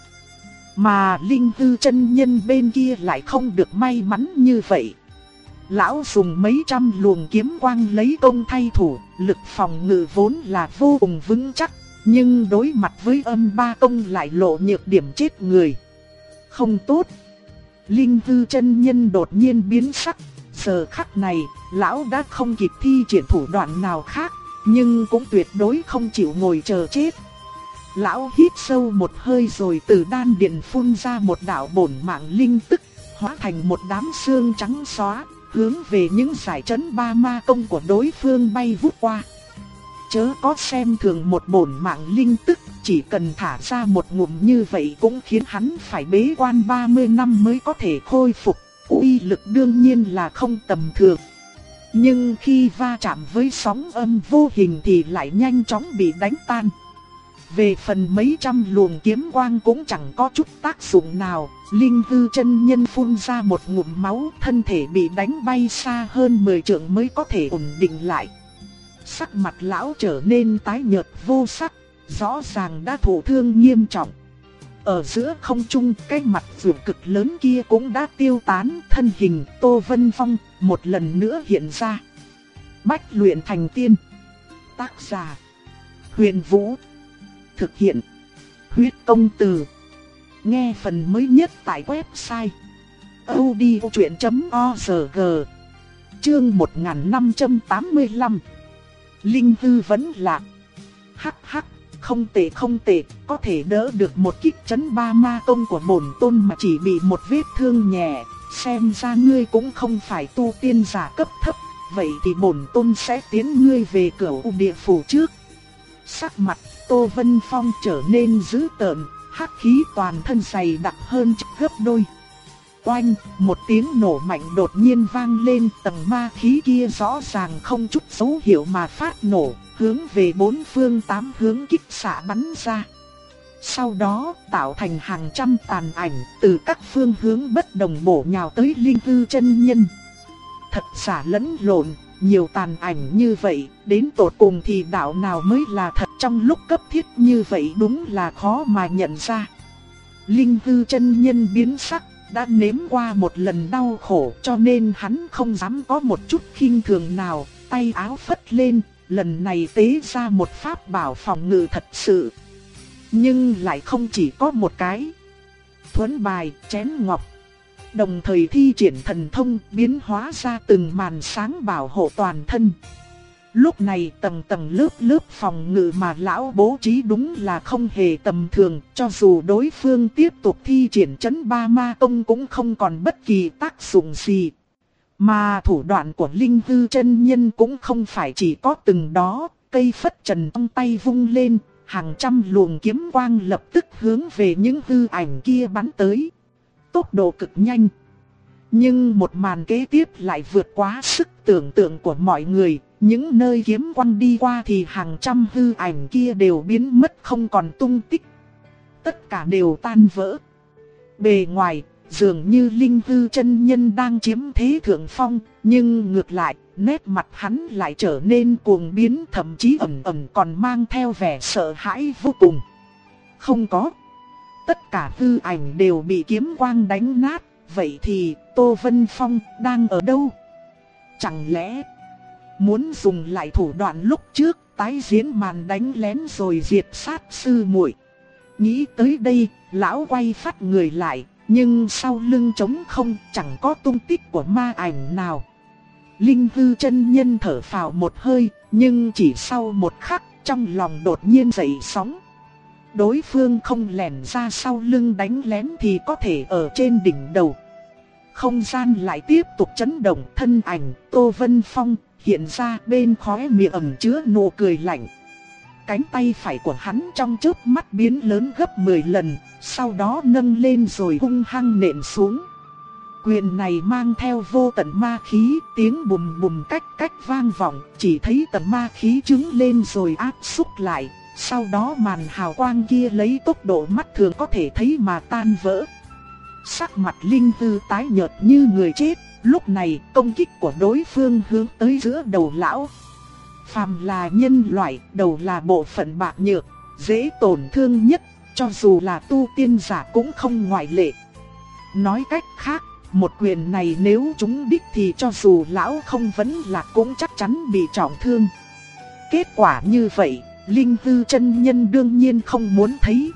Mà Linh Hư chân nhân bên kia lại không được may mắn như vậy. Lão dùng mấy trăm luồng kiếm quang lấy công thay thủ, lực phòng ngự vốn là vô cùng vững chắc, nhưng đối mặt với âm ba công lại lộ nhược điểm chết người. Không tốt! Linh Hư chân nhân đột nhiên biến sắc. Giờ khắc này, lão đã không kịp thi triển thủ đoạn nào khác, nhưng cũng tuyệt đối không chịu ngồi chờ chết. Lão hít sâu một hơi rồi từ đan điền phun ra một đạo bổn mạng linh tức, hóa thành một đám xương trắng xóa, hướng về những giải trấn ba ma công của đối phương bay vút qua. Chớ có xem thường một bổn mạng linh tức, chỉ cần thả ra một ngụm như vậy cũng khiến hắn phải bế quan 30 năm mới có thể khôi phục. Uy lực đương nhiên là không tầm thường. Nhưng khi va chạm với sóng âm vô hình thì lại nhanh chóng bị đánh tan. Về phần mấy trăm luồng kiếm quang cũng chẳng có chút tác dụng nào. Linh Hư chân nhân phun ra một ngụm máu, thân thể bị đánh bay xa hơn 10 trượng mới có thể ổn định lại. Sắc mặt lão trở nên tái nhợt vô sắc, rõ ràng đã thụ thương nghiêm trọng. Ở giữa không trung, cái mặt vượt cực lớn kia cũng đã tiêu tán, thân hình Tô Vân Phong một lần nữa hiện ra. Bách luyện thành tiên. Tác giả: Huyền Vũ. Thực hiện: Huyết Công Từ. Nghe phần mới nhất tại website audiochuyện.org. Chương 1585. Linh Hư vấn lạc. Hắc hắc, Không tệ không tệ, có thể đỡ được một kích chấn ba ma công của bổn tôn mà chỉ bị một vết thương nhẹ. Xem ra ngươi cũng không phải tu tiên giả cấp thấp, vậy thì bổn tôn sẽ tiến ngươi về Cửu Địa Phủ trước. Sắc mặt Tô Vân Phong trở nên dữ tợn, hắc khí toàn thân dày đặc hơn gấp đôi. Oanh, một tiếng nổ mạnh đột nhiên vang lên, tầng ma khí kia rõ ràng không chút dấu hiệu mà phát nổ, hướng về bốn phương tám hướng kích xạ bắn ra. Sau đó tạo thành hàng trăm tàn ảnh từ các phương hướng bất đồng bổ nhào tới Linh Hư chân nhân. Thật giả lẫn lộn, nhiều tàn ảnh như vậy, đến tột cùng thì đạo nào mới là thật trong lúc cấp thiết như vậy đúng là khó mà nhận ra. Linh Hư chân nhân biến sắc, đã nếm qua một lần đau khổ cho nên hắn không dám có một chút khinh thường nào, tay áo phất lên, lần này tế ra một pháp bảo phòng ngự thật sự. Nhưng lại không chỉ có một cái. Thuẫn bài, chén ngọc. Đồng thời thi triển thần thông biến hóa ra từng màn sáng bảo hộ toàn thân. Lúc này tầng tầng lớp lớp phòng ngự mà lão bố trí đúng là không hề tầm thường. Cho dù đối phương tiếp tục thi triển chấn ba ma công cũng không còn bất kỳ tác dụng gì. Mà thủ đoạn của Linh Hư chân nhân cũng không phải chỉ có từng đó. Cây phất trần trong tay vung lên, hàng trăm luồng kiếm quang lập tức hướng về những hư ảnh kia bắn tới. Tốc độ cực nhanh. Nhưng một màn kế tiếp lại vượt quá sức tưởng tượng của mọi người. Những nơi kiếm quang đi qua thì hàng trăm hư ảnh kia đều biến mất không còn tung tích. Tất cả đều tan vỡ. Bề ngoài, dường như Linh Hư chân nhân đang chiếm thế thượng phong, nhưng ngược lại, nét mặt hắn lại trở nên cuồng biến, thậm chí ẩn ẩn còn mang theo vẻ sợ hãi vô cùng. Không có. Tất cả hư ảnh đều bị kiếm quang đánh nát, vậy thì Tô Vân Phong đang ở đâu? Chẳng lẽ muốn dùng lại thủ đoạn lúc trước, tái diễn màn đánh lén rồi diệt sát sư muội? Nghĩ tới đây, lão quay phát người lại, nhưng sau lưng trống không, chẳng có tung tích của ma ảnh nào. Linh Hư chân nhân thở phào một hơi, nhưng chỉ sau một khắc, trong lòng đột nhiên dậy sóng. Đối phương không lẻn ra sau lưng đánh lén thì có thể ở trên đỉnh đầu. Không gian lại tiếp tục chấn động, thân ảnh Tô Vân Phong hiện ra, bên khóe miệng ẩn chứa nụ cười lạnh. Cánh tay phải của hắn trong chớp mắt biến lớn gấp 10 lần, sau đó nâng lên rồi hung hăng nện xuống. Quyền này mang theo vô tận ma khí, tiếng bùm bùm cách cách vang vọng, chỉ thấy tầng ma khí trứng lên rồi áp xúc lại, sau đó màn hào quang kia lấy tốc độ mắt thường có thể thấy mà tan vỡ. Sắc mặt Linh Hư tái nhợt như người chết, lúc này công kích của đối phương hướng tới giữa đầu lão. Phàm là nhân loại, đầu là bộ phận bạc nhược, dễ tổn thương nhất, cho dù là tu tiên giả cũng không ngoại lệ. Nói cách khác, một quyền này nếu trúng đích thì cho dù lão không vấn lạc cũng chắc chắn bị trọng thương. Kết quả như vậy, Linh Hư chân nhân đương nhiên không muốn thấy.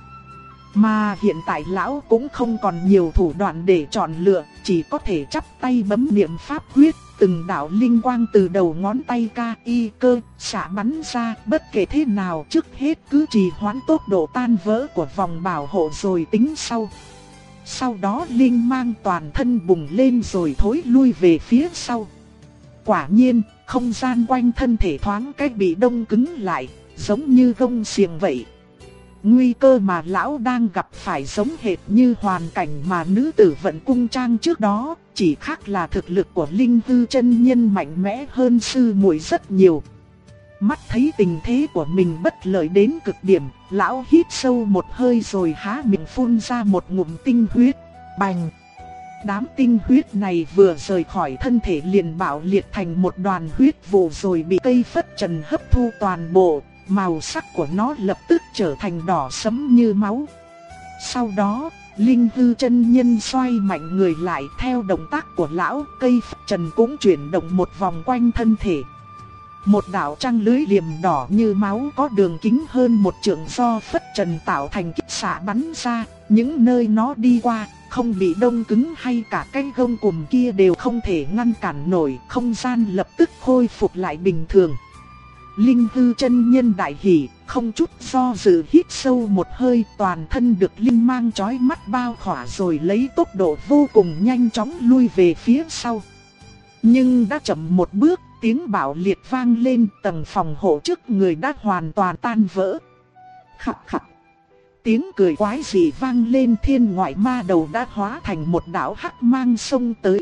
Mà hiện tại lão cũng không còn nhiều thủ đoạn để chọn lựa, chỉ có thể chắp tay bấm niệm pháp quyết, từng đạo linh quang từ đầu ngón tay ca y cơ xả bắn ra, bất kể thế nào trước hết cứ trì hoãn tốc độ tan vỡ của vòng bảo hộ rồi tính sau. Sau đó linh mang toàn thân bùng lên rồi thối lui về phía sau. Quả nhiên, không gian quanh thân thể thoáng cách bị đông cứng lại, giống như gông xiềng vậy. Nguy cơ mà lão đang gặp phải giống hệt như hoàn cảnh mà nữ tử vận cung trang trước đó, chỉ khác là thực lực của Linh Hư chân nhân mạnh mẽ hơn sư muội rất nhiều. Mắt thấy tình thế của mình bất lợi đến cực điểm, lão hít sâu một hơi rồi há miệng phun ra một ngụm tinh huyết. Bành! Đám tinh huyết này vừa rời khỏi thân thể liền bạo liệt thành một đoàn huyết vụ rồi bị cây phất trần hấp thu toàn bộ. Màu sắc của nó lập tức trở thành đỏ sẫm như máu. Sau đó, Linh Hư chân nhân xoay mạnh người lại theo động tác của lão, cây phất trần cũng chuyển động một vòng quanh thân thể. Một đạo trăng lưới liềm đỏ như máu có đường kính hơn một trượng do phất trần tạo thành kích xạ bắn ra, những nơi nó đi qua, không bị đông cứng hay cả cái gông cùm kia đều không thể ngăn cản nổi, không gian lập tức khôi phục lại bình thường. Linh Hư chân nhân đại hỉ, không chút do dự hít sâu một hơi, toàn thân được linh mang chói mắt bao khỏa rồi lấy tốc độ vô cùng nhanh chóng lui về phía sau. Nhưng đã chậm một bước, tiếng bạo liệt vang lên, tầng phòng hộ trước người đã hoàn toàn tan vỡ. Khập khập. Tiếng cười quái dị vang lên, thiên ngoại ma đầu đã hóa thành một đạo hắc mang xông tới.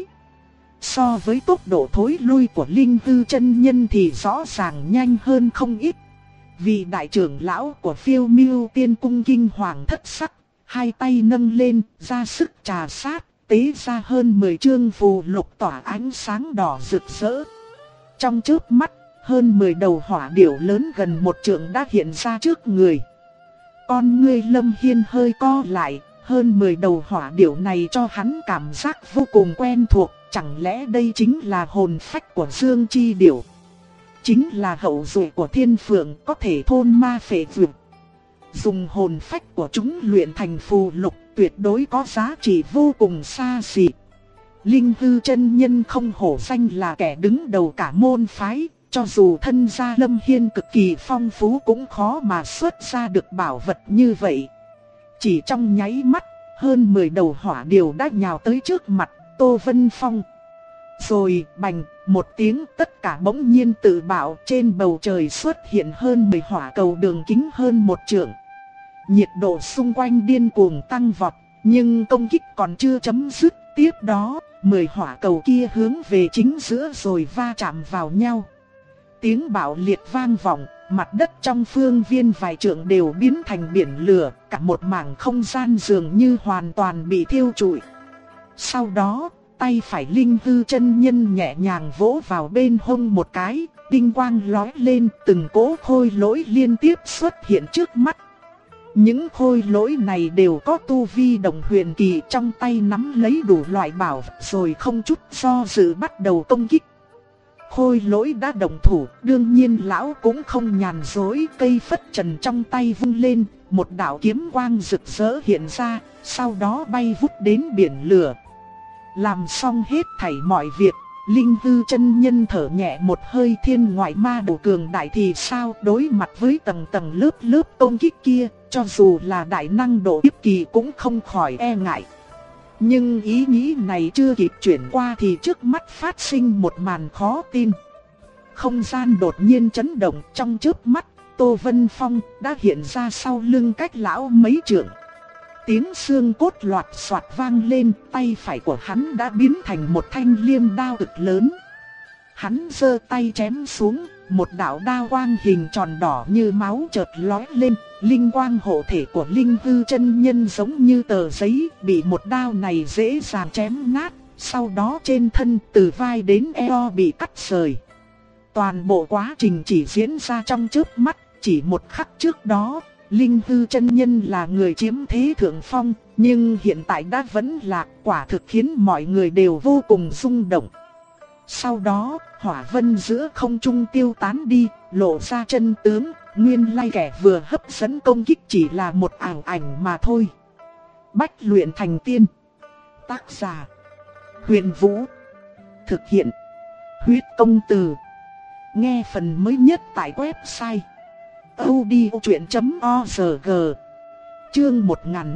So với tốc độ thối lui của Linh Hư chân nhân thì rõ ràng nhanh hơn không ít. Vì đại trưởng lão của Phiêu Miêu Tiên Cung kinh hoàng thất sắc, hai tay nâng lên, ra sức trà sát, tế ra hơn 10 chương phù lục tỏa ánh sáng đỏ rực rỡ. Trong chớp mắt, hơn 10 đầu hỏa điểu lớn gần một trượng đã hiện ra trước người. Con ngươi Lâm Hiên hơi co lại, hơn 10 đầu hỏa điểu này cho hắn cảm giác vô cùng quen thuộc, chẳng lẽ đây chính là hồn phách của Dương Chi Điểu? Chính là hậu duệ của Thiên Phượng, có thể thôn ma phệ vượt. Dùng hồn phách của chúng luyện thành phù lục tuyệt đối có giá trị vô cùng xa xỉ. Linh Hư chân nhân không hổ danh là kẻ đứng đầu cả môn phái, cho dù thân gia Lâm Hiên cực kỳ phong phú cũng khó mà xuất ra được bảo vật như vậy. Chỉ trong nháy mắt, hơn 10 đầu hỏa điểu đã nhào tới trước mặt Tô Vân Phong. Rồi bành, một tiếng tất cả bỗng nhiên tự bạo, trên bầu trời xuất hiện hơn 10 hỏa cầu đường kính hơn 1 trượng. Nhiệt độ xung quanh điên cuồng tăng vọt, nhưng công kích còn chưa chấm dứt. Tiếp đó, 10 hỏa cầu kia hướng về chính giữa rồi va chạm vào nhau. Tiếng bạo liệt vang vọng, mặt đất trong phương viên vài trượng đều biến thành biển lửa, cả một mảng không gian dường như hoàn toàn bị thiêu trụi. Sau đó, tay phải Linh Hư chân nhân nhẹ nhàng vỗ vào bên hông một cái, tinh quang lóe lên, từng cỗ khôi lỗi liên tiếp xuất hiện trước mắt. Những khôi lỗi này đều có tu vi đồng huyền kỳ, trong tay nắm lấy đủ loại bảo vật rồi không chút do dự bắt đầu công kích. Khôi lỗi đã động thủ, đương nhiên lão cũng không nhàn dối, cây phất trần trong tay vung lên, một đạo kiếm quang rực rỡ hiện ra, sau đó bay vút đến biển lửa. Làm xong hết thảy mọi việc, Linh Hư chân nhân thở nhẹ một hơi, thiên ngoại ma đầu cường đại thì sao, đối mặt với tầng tầng lớp lớp công kích kia, cho dù là đại năng độ kiếp kỳ cũng không khỏi e ngại. Nhưng ý nghĩ này chưa kịp chuyển qua thì trước mắt phát sinh một màn khó tin. Không gian đột nhiên chấn động, trong chớp mắt, Tô Vân Phong đã hiện ra sau lưng cách lão mấy trượng. Tiếng xương cốt loạt xoạt vang lên, tay phải của hắn đã biến thành một thanh liêm đao cực lớn. Hắn giơ tay chém xuống, một đạo đao quang hình tròn đỏ như máu chợt lóe lên, linh quang hộ thể của Linh Hư chân nhân giống như tờ giấy, bị một đao này dễ dàng chém nát, sau đó trên thân từ vai đến eo bị cắt rời. Toàn bộ quá trình chỉ diễn ra trong chớp mắt, chỉ một khắc trước đó, Linh Hư chân nhân là người chiếm thế thượng phong, nhưng hiện tại đã vẫn lạc, quả thực khiến mọi người đều vô cùng rung động. Sau đó, hỏa vân giữa không trung tiêu tán đi, lộ ra chân tướng, nguyên lai kẻ vừa hấp dẫn công kích chỉ là một ảo ảnh mà thôi. Bách luyện thành tiên. Tác giả: Huyền Vũ. Thực hiện: Huyết Công Từ. Nghe phần mới nhất tại website audiochuyện.org. Chương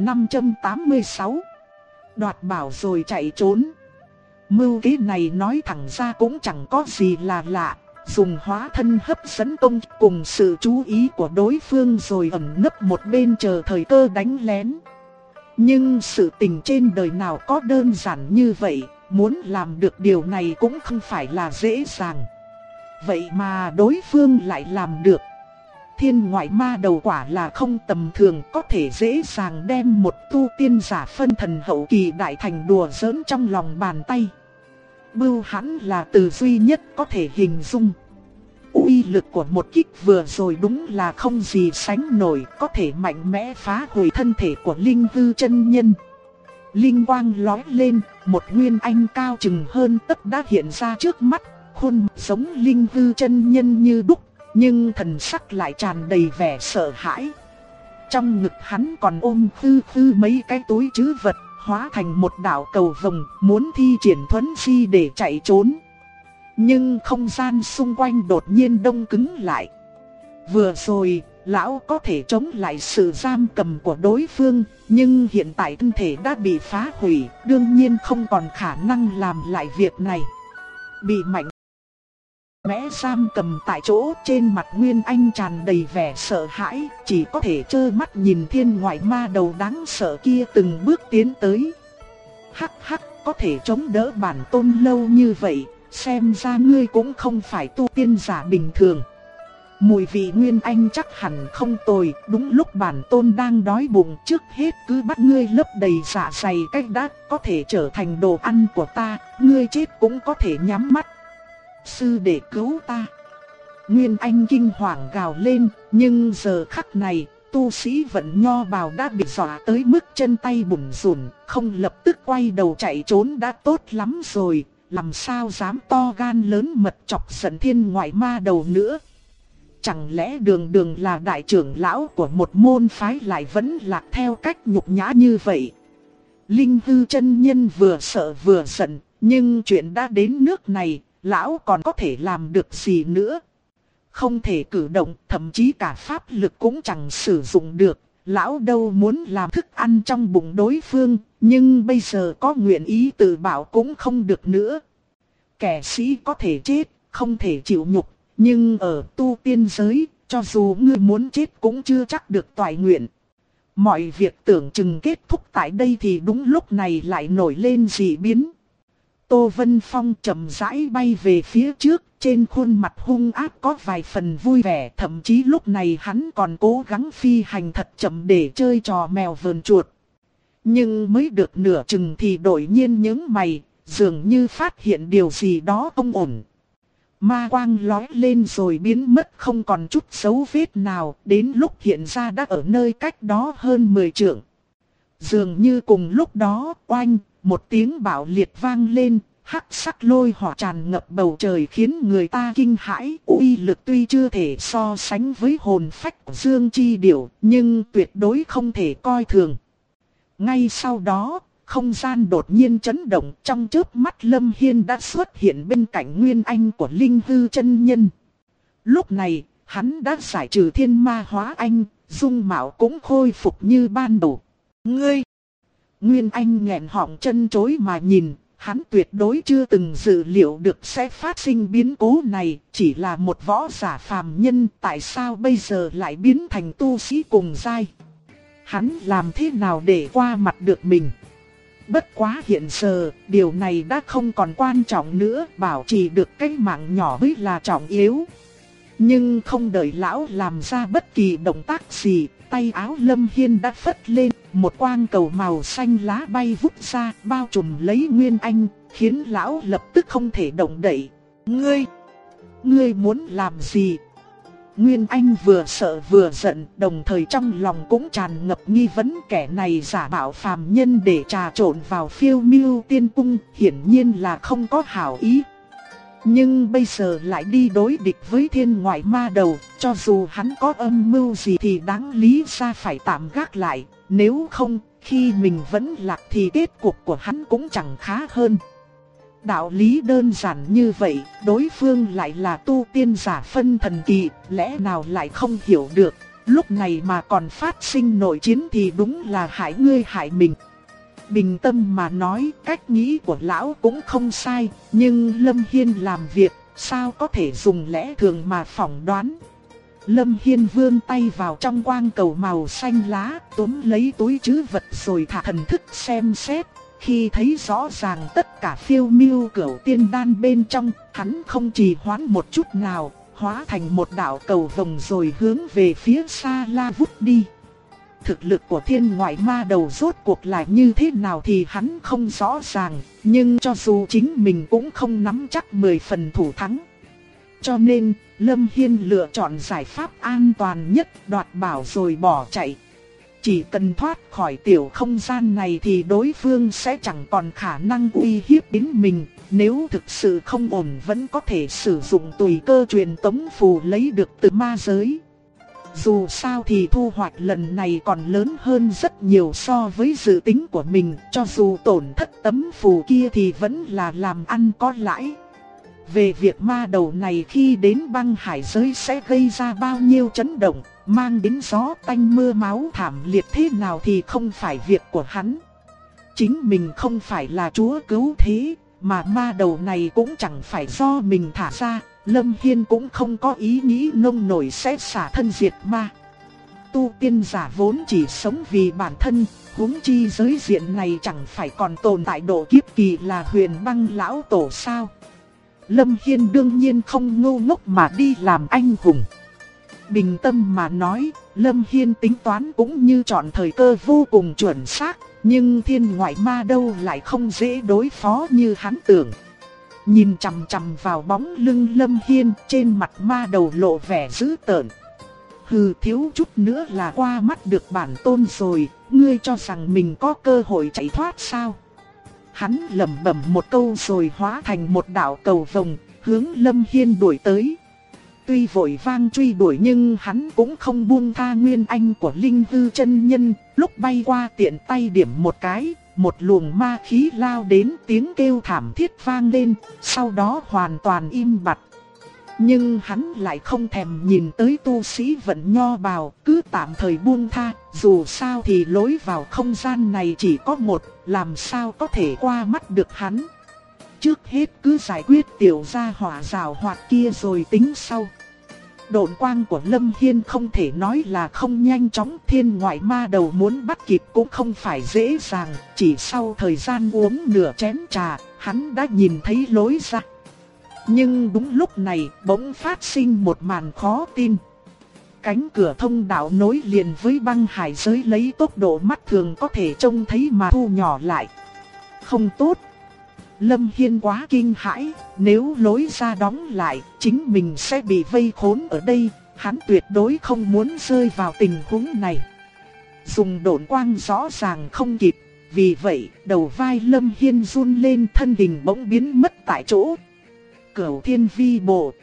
1586. Đoạt bảo rồi chạy trốn. Mưu kế này nói thẳng ra cũng chẳng có gì là lạ, dùng hóa thân hấp dẫn công cùng sự chú ý của đối phương rồi ẩn nấp một bên chờ thời cơ đánh lén. Nhưng sự tình trên đời nào có đơn giản như vậy, muốn làm được điều này cũng không phải là dễ dàng. Vậy mà đối phương lại làm được. Thiên ngoại ma đầu quả là không tầm thường, có thể dễ dàng đem một tu tiên giả phân thần hậu kỳ đại thành đùa giỡn trong lòng bàn tay. Bưu hãn là từ duy nhất có thể hình dung. Uy lực của một kích vừa rồi đúng là không gì sánh nổi, có thể mạnh mẽ phá hủy thân thể của Linh Hư chân nhân. Linh quang lóe lên, một nguyên anh cao chừng hơn tấc đã hiện ra trước mắt, khuôn mặt giống Linh Hư chân nhân như đúc, nhưng thần sắc lại tràn đầy vẻ sợ hãi. Trong ngực hắn còn ôm mấy cái túi trữ vật, hóa thành một đạo cầu vồng, muốn thi triển thuấn di để chạy trốn. Nhưng không gian xung quanh đột nhiên đông cứng lại. Vừa rồi, lão có thể chống lại sự giam cầm của đối phương, nhưng hiện tại thân thể đã bị phá hủy, đương nhiên không còn khả năng làm lại việc này. Bị mạnh mẽ giam cầm tại chỗ, trên mặt Nguyên Anh tràn đầy vẻ sợ hãi, chỉ có thể trơ mắt nhìn thiên ngoại ma đầu đáng sợ kia từng bước tiến tới. Hắc hắc, có thể chống đỡ bản tôn lâu như vậy, xem ra ngươi cũng không phải tu tiên giả bình thường. Mùi vị Nguyên Anh chắc hẳn không tồi, đúng lúc bản tôn đang đói bụng, trước hết cứ bắt ngươi lấp đầy dạ dày cách đã, có thể trở thành đồ ăn của ta, ngươi chết cũng có thể nhắm mắt. Sư đệ cứu ta. Nguyên Anh kinh hoàng gào lên, nhưng giờ khắc này, tu sĩ vận nho bào đã bị dọa tới mức chân tay bủn rủn, không lập tức quay đầu chạy trốn đã tốt lắm rồi, làm sao dám to gan lớn mật chọc giận thiên ngoại ma đầu nữa. Chẳng lẽ Đường Đường là đại trưởng lão của một môn phái lại vẫn lạc theo cách nhục nhã như vậy? Linh Hư chân nhân vừa sợ vừa giận, nhưng chuyện đã đến nước này, lão còn có thể làm được gì nữa? Không thể cử động, thậm chí cả pháp lực cũng chẳng sử dụng được. Lão đâu muốn làm thức ăn trong bụng đối phương, nhưng bây giờ có nguyện ý tự bảo cũng không được nữa. Kẻ sĩ có thể chết, không thể chịu nhục, nhưng ở tu tiên giới, cho dù ngươi muốn chết cũng chưa chắc được toại nguyện. Mọi việc tưởng chừng kết thúc tại đây thì đúng lúc này lại nổi lên dị biến. Tô Vân Phong chậm rãi bay về phía trước, trên khuôn mặt hung ác có vài phần vui vẻ, thậm chí lúc này hắn còn cố gắng phi hành thật chậm để chơi trò mèo vờn chuột. Nhưng mới được nửa chừng thì đột nhiên nhướng mày, dường như phát hiện điều gì đó không ổn. Ma quang lói lên rồi biến mất không còn chút dấu vết nào, đến lúc hiện ra đã ở nơi cách đó hơn 10 trượng. Dường như cùng lúc đó, oanh, một tiếng bạo liệt vang lên, hắc sắc lôi hỏa tràn ngập bầu trời khiến người ta kinh hãi. Uy lực tuy chưa thể so sánh với hồn phách của Dương Chi Điểu, nhưng tuyệt đối không thể coi thường. Ngay sau đó, không gian đột nhiên chấn động, trong chớp mắt Lâm Hiên đã xuất hiện bên cạnh Nguyên Anh của Linh Hư chân nhân. Lúc này, hắn đã giải trừ thiên ma hóa anh, dung mạo cũng khôi phục như ban đầu. Ngươi! Nguyên Anh nghẹn họng chân chối mà nhìn, hắn tuyệt đối chưa từng dự liệu được sẽ phát sinh biến cố này, chỉ là một võ giả phàm nhân, tại sao bây giờ lại biến thành tu sĩ cùng giai? Hắn làm thế nào để qua mặt được mình? Bất quá hiện giờ, điều này đã không còn quan trọng nữa, bảo trì được cái mạng nhỏ mới là trọng yếu. Nhưng không đợi lão làm ra bất kỳ động tác gì, tay áo Lâm Hiên đã phất lên, một quang cầu màu xanh lá bay vút ra, bao trùm lấy Nguyên Anh, khiến lão lập tức không thể động đậy. Ngươi muốn làm gì? Nguyên Anh vừa sợ vừa giận, đồng thời trong lòng cũng tràn ngập nghi vấn, kẻ này giả bảo phàm nhân để trà trộn vào Phiêu Miêu Tiên Cung, hiển nhiên là không có hảo ý. Nhưng bây giờ lại đi đối địch với thiên ngoại ma đầu, cho dù hắn có âm mưu gì thì đáng lý ra phải tạm gác lại, nếu không, khi mình vẫn lạc thì kết cục của hắn cũng chẳng khá hơn. Đạo lý đơn giản như vậy, đối phương lại là tu tiên giả phân thần kỳ, lẽ nào lại không hiểu được, lúc này mà còn phát sinh nội chiến thì đúng là hại ngươi hại mình. Bình tâm mà nói, cách nghĩ của lão cũng không sai, nhưng Lâm Hiên làm việc, sao có thể dùng lẽ thường mà phỏng đoán. Lâm Hiên vươn tay vào trong quang cầu màu xanh lá, túm lấy túi trữ vật rồi thả thần thức xem xét. Khi thấy rõ ràng tất cả Phiêu Miêu Cửu Tiên Đan bên trong, hắn không trì hoãn một chút nào, hóa thành một đạo cầu vồng rồi hướng về phía xa la vút đi. Thực lực của thiên ngoại ma đầu rốt cuộc là như thế nào thì hắn không rõ ràng, nhưng cho dù chính mình cũng không nắm chắc 10 phần thủ thắng. Cho nên, Lâm Hiên lựa chọn giải pháp an toàn nhất, đoạt bảo rồi bỏ chạy. Chỉ cần thoát khỏi tiểu không gian này thì đối phương sẽ chẳng còn khả năng uy hiếp đến mình. Nếu thực sự không ổn vẫn có thể sử dụng tùy cơ truyền tống phù lấy được từ ma giới. Dù sao thì thu hoạch lần này còn lớn hơn rất nhiều so với dự tính của mình. Cho dù tổn thất tấm phù kia thì vẫn là làm ăn có lãi. Về việc ma đầu này khi đến băng hải giới sẽ gây ra bao nhiêu chấn động, mang đến gió tanh mưa máu thảm liệt thế nào thì không phải việc của hắn. Chính mình không phải là chúa cứu thế, mà ma đầu này cũng chẳng phải do mình thả ra. Lâm Hiên cũng không có ý nghĩ nông nổi sẽ xả thân diệt ma. Tu tiên giả vốn chỉ sống vì bản thân, huống chi giới diện này chẳng phải còn tồn tại độ kiếp kỳ là Huyền Băng lão tổ sao. Lâm Hiên đương nhiên không ngu ngốc mà đi làm anh hùng. Bình tâm mà nói, Lâm Hiên tính toán cũng như chọn thời cơ vô cùng chuẩn xác, nhưng thiên ngoại ma đâu lại không dễ đối phó như hắn tưởng. Nhìn chằm chằm vào bóng lưng Lâm Hiên, trên mặt ma đầu lộ vẻ dữ tợn. Hừ, thiếu chút nữa là qua mắt được bản tôn rồi, ngươi cho rằng mình có cơ hội chạy thoát sao? Hắn lẩm bẩm một câu rồi hóa thành một đạo cầu vồng, hướng Lâm Hiên đuổi tới. Tuy vội vang truy đuổi nhưng hắn cũng không buông tha nguyên anh của Linh Hư chân nhân, lúc bay qua tiện tay điểm một cái, một luồng ma khí lao đến, tiếng kêu thảm thiết vang lên, sau đó hoàn toàn im bặt. Nhưng hắn lại không thèm nhìn tới tu sĩ vận nho bào, cứ tạm thời buông tha, dù sao thì lối vào không gian này chỉ có một, làm sao có thể qua mắt được hắn. Trước hết cứ giải quyết tiểu gia hỏa rào hoạt kia rồi tính sau. Độn quang của Lâm Hiên không thể nói là không nhanh chóng, thiên ngoại ma đầu muốn bắt kịp cũng không phải dễ dàng, chỉ sau thời gian uống nửa chén trà, hắn đã nhìn thấy lối ra. Nhưng đúng lúc này, bỗng phát sinh một màn khó tin. Cánh cửa thông đạo nối liền với băng hải giới lấy tốc độ mắt thường có thể trông thấy mà thu nhỏ lại. Không tốt. Lâm Hiên quá kinh hãi, nếu lối ra đóng lại, chính mình sẽ bị vây khốn ở đây, hắn tuyệt đối không muốn rơi vào tình huống này. Dùng độn quang rõ ràng không kịp, vì vậy đầu vai Lâm Hiên run lên, thân hình bỗng biến mất tại chỗ. Cửu thiên vi bộ.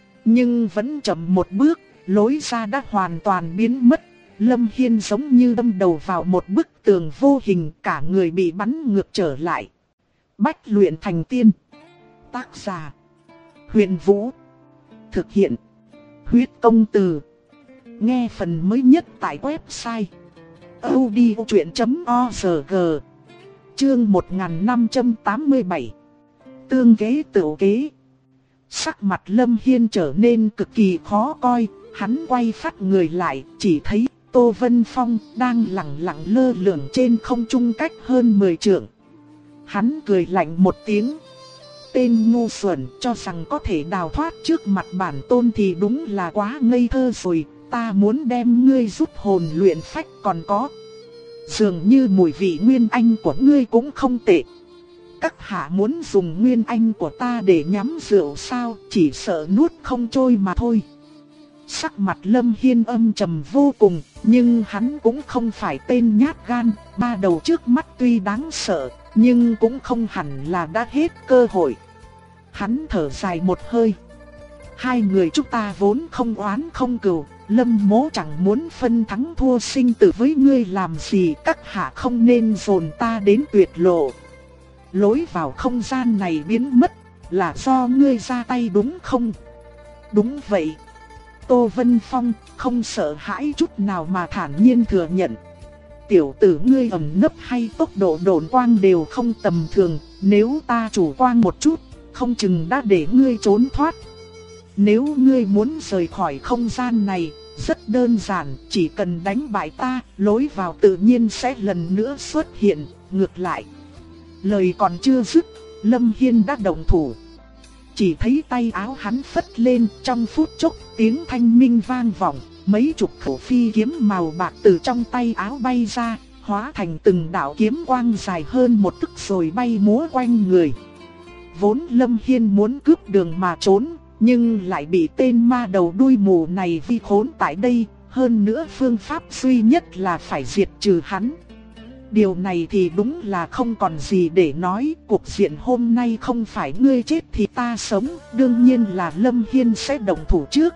Nhưng vẫn chậm một bước, lối ra đã hoàn toàn biến mất. Lâm Hiên giống như đâm đầu vào một bức tường vô hình, cả người bị bắn ngược trở lại. Bách luyện thành tiên. Tác giả: Huyền Vũ. Thực hiện: Huyết Công Từ. Nghe phần mới nhất tại website audiochuyện.org. Chương 1587. Tương kế tửu kế. Sắc mặt Lâm Hiên trở nên cực kỳ khó coi, hắn quay phát người lại, chỉ thấy Tô Vân Phong đang lẳng lặng lơ lửng trên không trung cách hơn 10 trượng. Hắn cười lạnh một tiếng. Tên ngu xuẩn, cho rằng có thể đào thoát trước mặt bản tôn thì đúng là quá ngây thơ rồi. Ta muốn đem ngươi giúp hồn luyện phách, còn có dường như mùi vị nguyên anh của ngươi cũng không tệ. Các hạ muốn dùng nguyên anh của ta để nhắm rượu sao, chỉ sợ nuốt không trôi mà thôi. Sắc mặt Lâm Hiên âm trầm vô cùng, nhưng hắn cũng không phải tên nhát gan. Ba đầu trước mắt tuy đáng sợ, nhưng cũng không hẳn là đã hết cơ hội. Hắn thở dài một hơi. Hai người chúng ta vốn không oán không cừu, Lâm mỗ chẳng muốn phân thắng thua sinh tử với ngươi làm gì. Các hạ không nên dồn ta đến tuyệt lộ. Lối vào không gian này biến mất là do ngươi ra tay đúng không? Đúng vậy. Tô Vân Phong không sợ hãi chút nào mà thản nhiên thừa nhận. Tiểu tử ngươi ẩn nấp hay tốc độ độn quang đều không tầm thường, nếu ta chủ quan một chút, không chừng đã để ngươi trốn thoát. Nếu ngươi muốn rời khỏi không gian này, rất đơn giản, chỉ cần đánh bại ta, lối vào tự nhiên sẽ lần nữa xuất hiện. Ngược lại, lời còn chưa dứt, Lâm Hiên đã động thủ. Chỉ thấy tay áo hắn phất lên, trong phút chốc tiếng thanh minh vang vọng, mấy chục khẩu phi kiếm màu bạc từ trong tay áo bay ra, hóa thành từng đạo kiếm quang dài hơn một tấc rồi bay múa quanh người. Vốn Lâm Hiên muốn cướp đường mà trốn, nhưng lại bị tên ma đầu đuôi mù này vây khốn tại đây, hơn nữa phương pháp duy nhất là phải diệt trừ hắn. Điều này thì đúng là không còn gì để nói, cuộc diện hôm nay không phải ngươi chết thì ta sống, đương nhiên là Lâm Hiên sẽ động thủ trước.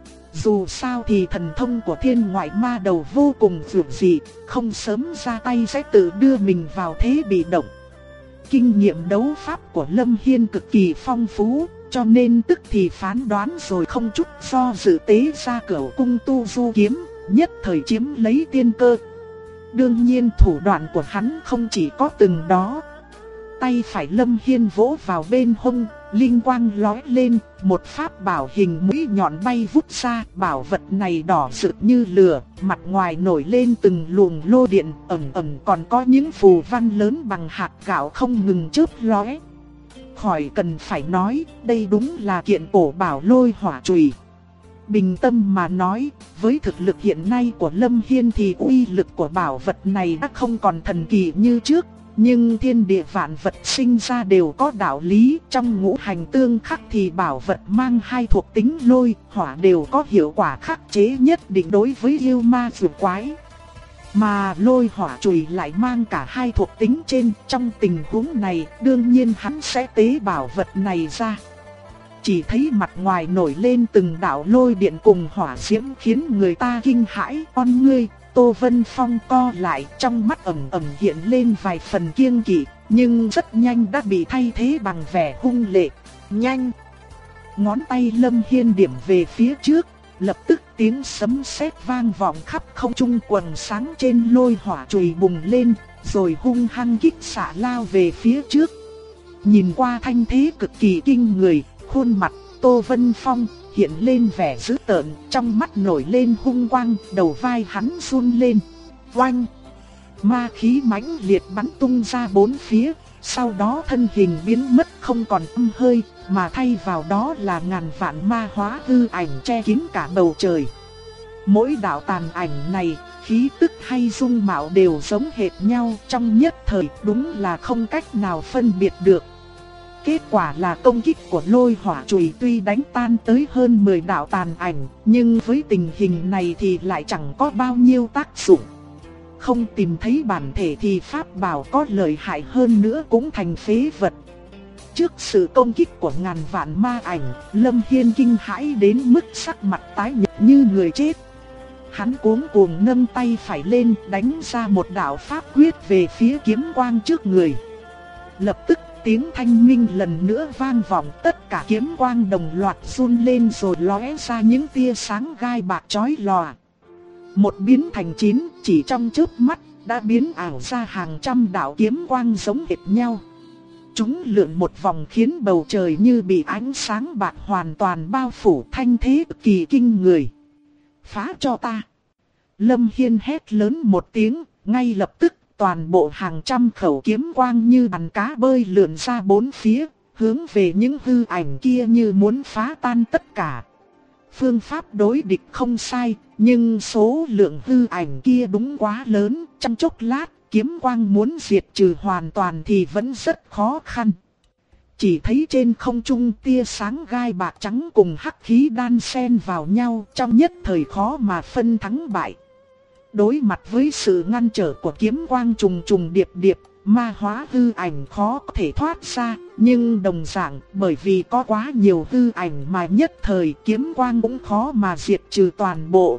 Dù sao thì thần thông của thiên ngoại ma đầu vô cùng dữ dị, không sớm ra tay sẽ tự đưa mình vào thế bị động. Kinh nghiệm đấu pháp của Lâm Hiên cực kỳ phong phú, cho nên tức thì phán đoán rồi không chút do dự tế ra Cửu Cung Tu Du kiếm, nhất thời chiếm lấy tiên cơ. Đương nhiên thủ đoạn của hắn không chỉ có từng đó. Tay phải Lâm Hiên vỗ vào bên hông, linh quang lóe lên, một pháp bảo hình mũi nhọn bay vút ra. Bảo vật này đỏ rực như lửa, mặt ngoài nổi lên từng luồng lô điện, ẩn còn có những phù văn lớn bằng hạt gạo không ngừng chớp lóe. Khỏi cần phải nói, đây đúng là kiện cổ bảo Lôi Hỏa Chùy. Bình tâm mà nói, với thực lực hiện nay của Lâm Hiên thì uy lực của bảo vật này đã không còn thần kỳ như trước. Nhưng thiên địa vạn vật sinh ra đều có đạo lý, trong ngũ hành tương khắc thì bảo vật mang hai thuộc tính lôi, hỏa đều có hiệu quả khắc chế nhất định đối với yêu ma dữ quái. Mà Lôi Hỏa Chùy lại mang cả hai thuộc tính trên, trong tình huống này đương nhiên hắn sẽ tế bảo vật này ra. Chỉ thấy mặt ngoài nổi lên từng đạo lôi điện cùng hỏa diễm khiến người ta kinh hãi. Con ngươi Tô Vân Phong co lại, trong mắt ẩn hiện lên vài phần kiêng kỵ, nhưng rất nhanh đã bị thay thế bằng vẻ hung lệ. Nhanh! Ngón tay Lâm Hiên điểm về phía trước, lập tức tiếng sấm sét vang vọng khắp không trung, quần sáng trên Lôi Hỏa Chùy bùng lên, rồi hung hăng kích xạ lao về phía trước. Nhìn qua thanh thế cực kỳ kinh người, khuôn mặt Tô Vân Phong hiện lên vẻ dữ tợn, trong mắt nổi lên hung quang, đầu vai hắn run lên. Oanh! Ma khí mãnh liệt bắn tung ra bốn phía, sau đó thân hình biến mất không còn âm hơi, mà thay vào đó là ngàn vạn ma hóa hư ảnh che kín cả bầu trời. Mỗi đạo tàn ảnh này, khí tức hay dung mạo đều giống hệt nhau, trong nhất thời đúng là không cách nào phân biệt được. Kết quả là công kích của Lôi Hỏa Chùy tuy đánh tan tới hơn 10 đạo tàn ảnh, nhưng với tình hình này thì lại chẳng có bao nhiêu tác dụng. Không tìm thấy bản thể thì pháp bảo có lợi hại hơn nữa cũng thành phế vật. Trước sự công kích của ngàn vạn ma ảnh, Lâm Hiên kinh hãi đến mức sắc mặt tái nhợt như người chết. Hắn cuống cuồng nâng tay phải lên, đánh ra một đạo pháp quyết về phía kiếm quang trước người. Lập tức tiếng thanh minh lần nữa vang vọng, tất cả kiếm quang đồng loạt run lên rồi lóe ra những tia sáng gai bạc chói lòa. Một biến thành 9, chỉ trong chớp mắt đã biến ảo ra hàng trăm đạo kiếm quang giống hệt nhau. Chúng lượn một vòng khiến bầu trời như bị ánh sáng bạc hoàn toàn bao phủ, thanh thế cực kỳ kinh người. Phá cho ta! Lâm Hiên hét lớn một tiếng, ngay lập tức toàn bộ hàng trăm khẩu kiếm quang như đàn cá bơi lượn ra bốn phía, hướng về những hư ảnh kia như muốn phá tan tất cả. Phương pháp đối địch không sai, nhưng số lượng hư ảnh kia đúng quá lớn, trong chốc lát kiếm quang muốn diệt trừ hoàn toàn thì vẫn rất khó khăn. Chỉ thấy trên không trung tia sáng gai bạc trắng cùng hắc khí đan xen vào nhau, trong nhất thời khó mà phân thắng bại. Đối mặt với sự ngăn trở của kiếm quang trùng trùng điệp điệp, ma hóa hư ảnh khó có thể thoát ra, nhưng đồng dạng bởi vì có quá nhiều hư ảnh mà nhất thời kiếm quang cũng khó mà diệt trừ toàn bộ.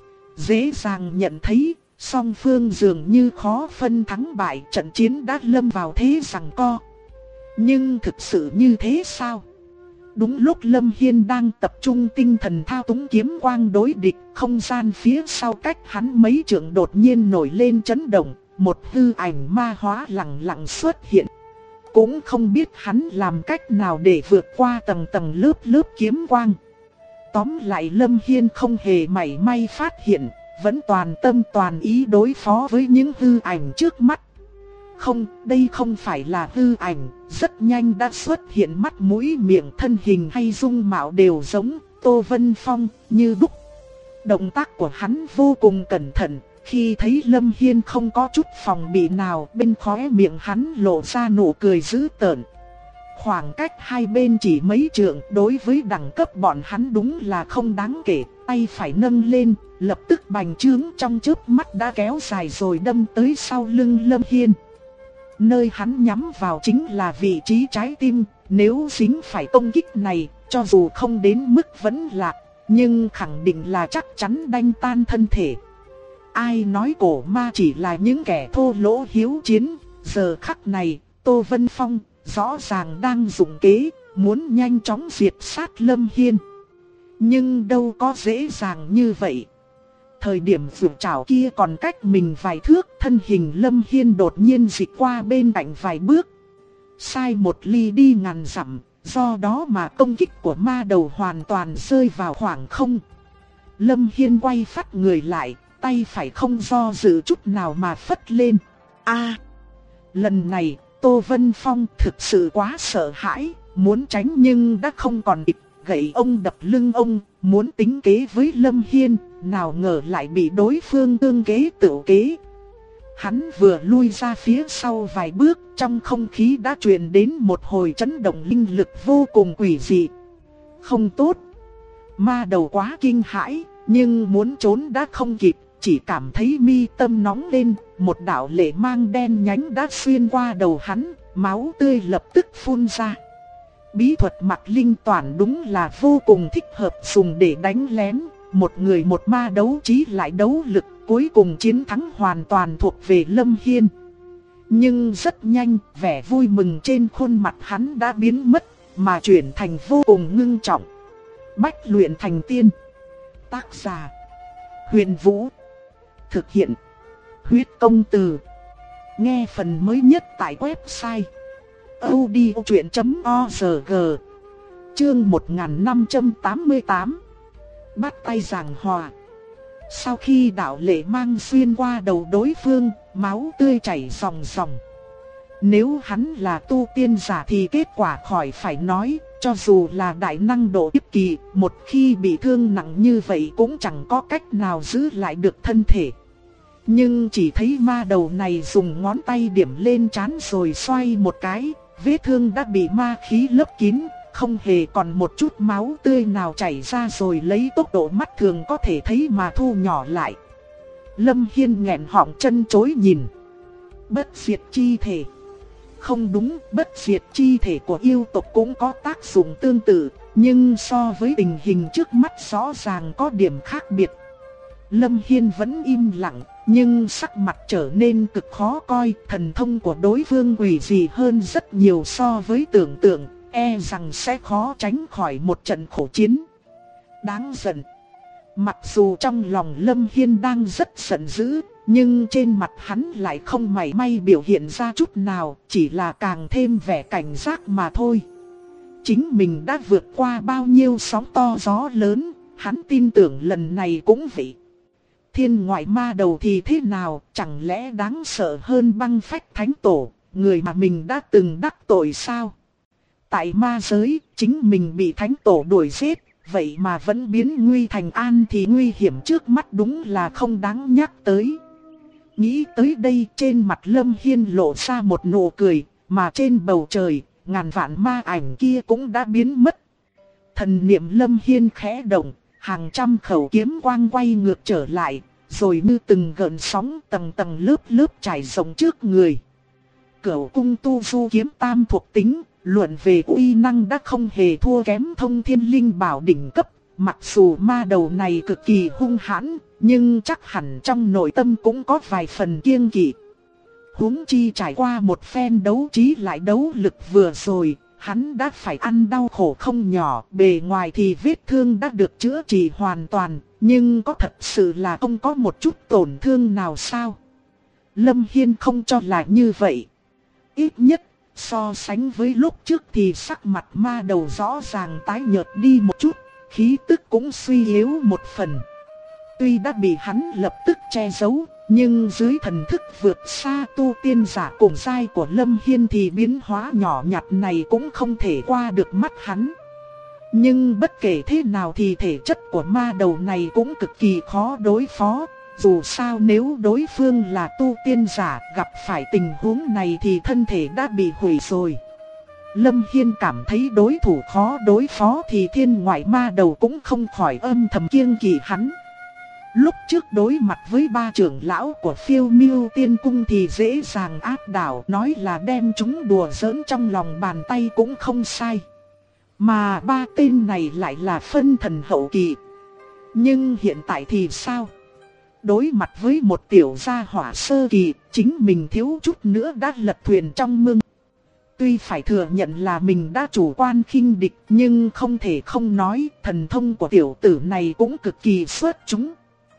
Dễ dàng nhận thấy, song phương dường như khó phân thắng bại, trận chiến đã lâm vào thế giằng co. Nhưng thực sự như thế sao? Đúng lúc Lâm Hiên đang tập trung tinh thần thao túng kiếm quang đối địch, không gian phía sau cách hắn mấy trượng đột nhiên nổi lên chấn động, một hư ảnh ma hóa lặng lặng xuất hiện. Cũng không biết hắn làm cách nào để vượt qua tầng tầng lớp lớp kiếm quang. Tóm lại Lâm Hiên không hề mảy may phát hiện, vẫn toàn tâm toàn ý đối phó với những hư ảnh trước mắt. Không, đây không phải là hư ảnh, rất nhanh đã xuất hiện, mắt mũi miệng thân hình hay dung mạo đều giống Tô Vân Phong như đúc. Động tác của hắn vô cùng cẩn thận, khi thấy Lâm Hiên không có chút phòng bị nào, bên khóe miệng hắn lộ ra nụ cười dữ tợn. Khoảng cách hai bên chỉ mấy trượng, đối với đẳng cấp bọn hắn đúng là không đáng kể. Tay phải nâng lên, lập tức bành trướng trong chớp mắt đã kéo dài rồi đâm tới sau lưng Lâm Hiên. Nơi hắn nhắm vào chính là vị trí trái tim, nếu dính phải công kích này, cho dù không đến mức vẫn lạc, nhưng khẳng định là chắc chắn đánh tan thân thể. Ai nói cổ ma chỉ là những kẻ thô lỗ hiếu chiến, giờ khắc này, Tô Vân Phong rõ ràng đang dùng kế, muốn nhanh chóng diệt sát Lâm Hiên. Nhưng đâu có dễ dàng như vậy. Thời điểm vượt trảo kia còn cách mình vài thước, thân hình Lâm Hiên đột nhiên dịch qua bên cạnh vài bước. Sai một ly đi ngàn dặm, do đó mà công kích của ma đầu hoàn toàn rơi vào khoảng không. Lâm Hiên quay phát người lại, tay phải không do dự chút nào mà phất lên. Lần này Tô Vân Phong thực sự quá sợ hãi, muốn tránh nhưng đã không còn kịp. Gậy ông đập lưng ông, muốn tính kế với Lâm Hiên, nào ngờ lại bị đối phương tương kế tự kế. Hắn vừa lui ra phía sau vài bước, trong không khí đã truyền đến một hồi chấn động linh lực vô cùng quỷ dị. Không tốt, ma đầu quá kinh hãi, nhưng muốn trốn đã không kịp, chỉ cảm thấy mi tâm nóng lên, một đạo lệ mang đen nhánh đã xuyên qua đầu hắn, máu tươi lập tức phun ra. Bí thuật mặc linh toàn đúng là vô cùng thích hợp dùng để đánh lén, một người một ma đấu trí lại đấu lực, cuối cùng chiến thắng hoàn toàn thuộc về Lâm Hiên. Nhưng rất nhanh, vẻ vui mừng trên khuôn mặt hắn đã biến mất, mà chuyển thành vô cùng ngưng trọng. Bách luyện thành tiên. Tác giả: Huyền Vũ. Thực hiện: Huyết Công Từ. Nghe phần mới nhất tại website audiochuyện.org. Chương 1588. Bắt tay giảng hòa. Sau khi đạo lệ mang xuyên qua đầu đối phương, máu tươi chảy ròng ròng. Nếu hắn là tu tiên giả thì kết quả khỏi phải nói, cho dù là đại năng độ kiếp kỳ, một khi bị thương nặng như vậy cũng chẳng có cách nào giữ lại được thân thể. Nhưng chỉ thấy ma đầu này dùng ngón tay điểm lên trán rồi xoay một cái, vết thương đã bị ma khí lấp kín, không hề còn một chút máu tươi nào chảy ra, rồi lấy tốc độ mắt thường có thể thấy mà thu nhỏ lại. Lâm Hiên nghẹn họng chân chối nhìn. Bất diệt chi thể. Không đúng, bất diệt chi thể của yêu tộc cũng có tác dụng tương tự, nhưng so với tình hình trước mắt rõ ràng có điểm khác biệt. Lâm Hiên vẫn im lặng, nhưng sắc mặt trở nên cực khó coi, thần thông của đối phương quỷ dị hơn rất nhiều so với tưởng tượng, e rằng sẽ khó tránh khỏi một trận khổ chiến. Đáng giận. Mặc dù trong lòng Lâm Hiên đang rất giận dữ, nhưng trên mặt hắn lại không mảy may biểu hiện ra chút nào, chỉ là càng thêm vẻ cảnh giác mà thôi. Chính mình đã vượt qua bao nhiêu sóng to gió lớn, hắn tin tưởng lần này cũng vậy. Thiên ngoại ma đầu thì thế nào, chẳng lẽ đáng sợ hơn Băng Phách Thánh Tổ, người mà mình đã từng đắc tội sao? Tại ma giới, chính mình bị Thánh Tổ đuổi giết, vậy mà vẫn biến nguy thành an thì nguy hiểm trước mắt đúng là không đáng nhắc tới. Nghĩ tới đây, trên mặt Lâm Hiên lộ ra một nụ cười, mà trên bầu trời, ngàn vạn ma ảnh kia cũng đã biến mất. Thần niệm Lâm Hiên khẽ động, hàng trăm khẩu kiếm quang quay ngược trở lại, rồi như từng gợn sóng tầng tầng lớp lớp trải rộng trước người. Cửu cung tu du kiếm tam thuộc tính, luận về uy năng đã không hề thua kém thông thiên linh bảo đỉnh cấp. Mặc dù ma đầu này cực kỳ hung hãn, nhưng chắc hẳn trong nội tâm cũng có vài phần kiêng kỵ. Huống chi trải qua một phen đấu trí lại đấu lực vừa rồi, hắn đã phải ăn đau khổ không nhỏ. Bề ngoài thì vết thương đã được chữa trị hoàn toàn, nhưng có thật sự là không có một chút tổn thương nào sao? Lâm Hiên không cho là như vậy. Ít nhất, so sánh với lúc trước thì sắc mặt ma đầu rõ ràng tái nhợt đi một chút, khí tức cũng suy yếu một phần. Tuy đã bị hắn lập tức che giấu, nhưng dưới thần thức vượt xa tu tiên giả cùng giai của Lâm Hiên thì biến hóa nhỏ nhặt này cũng không thể qua được mắt hắn. Nhưng bất kể thế nào thì thể chất của ma đầu này cũng cực kỳ khó đối phó. Dù sao nếu đối phương là tu tiên giả, gặp phải tình huống này thì thân thể đã bị hủy rồi. Lâm Hiên cảm thấy đối thủ khó đối phó thì thiên ngoại ma đầu cũng không khỏi âm thầm kiêng kỵ hắn. Lúc trước đối mặt với ba trưởng lão của Phiêu Miêu Tiên Cung thì dễ dàng áp đảo, nói là đem chúng đùa giỡn trong lòng bàn tay cũng không sai. Mà ba tên này lại là phân thần hậu kỳ. Nhưng hiện tại thì sao? Đối mặt với một tiểu gia hỏa sơ kỳ, chính mình thiếu chút nữa đã lật thuyền trong mương. Tuy phải thừa nhận là mình đã chủ quan khinh địch, nhưng không thể không nói thần thông của tiểu tử này cũng cực kỳ xuất chúng.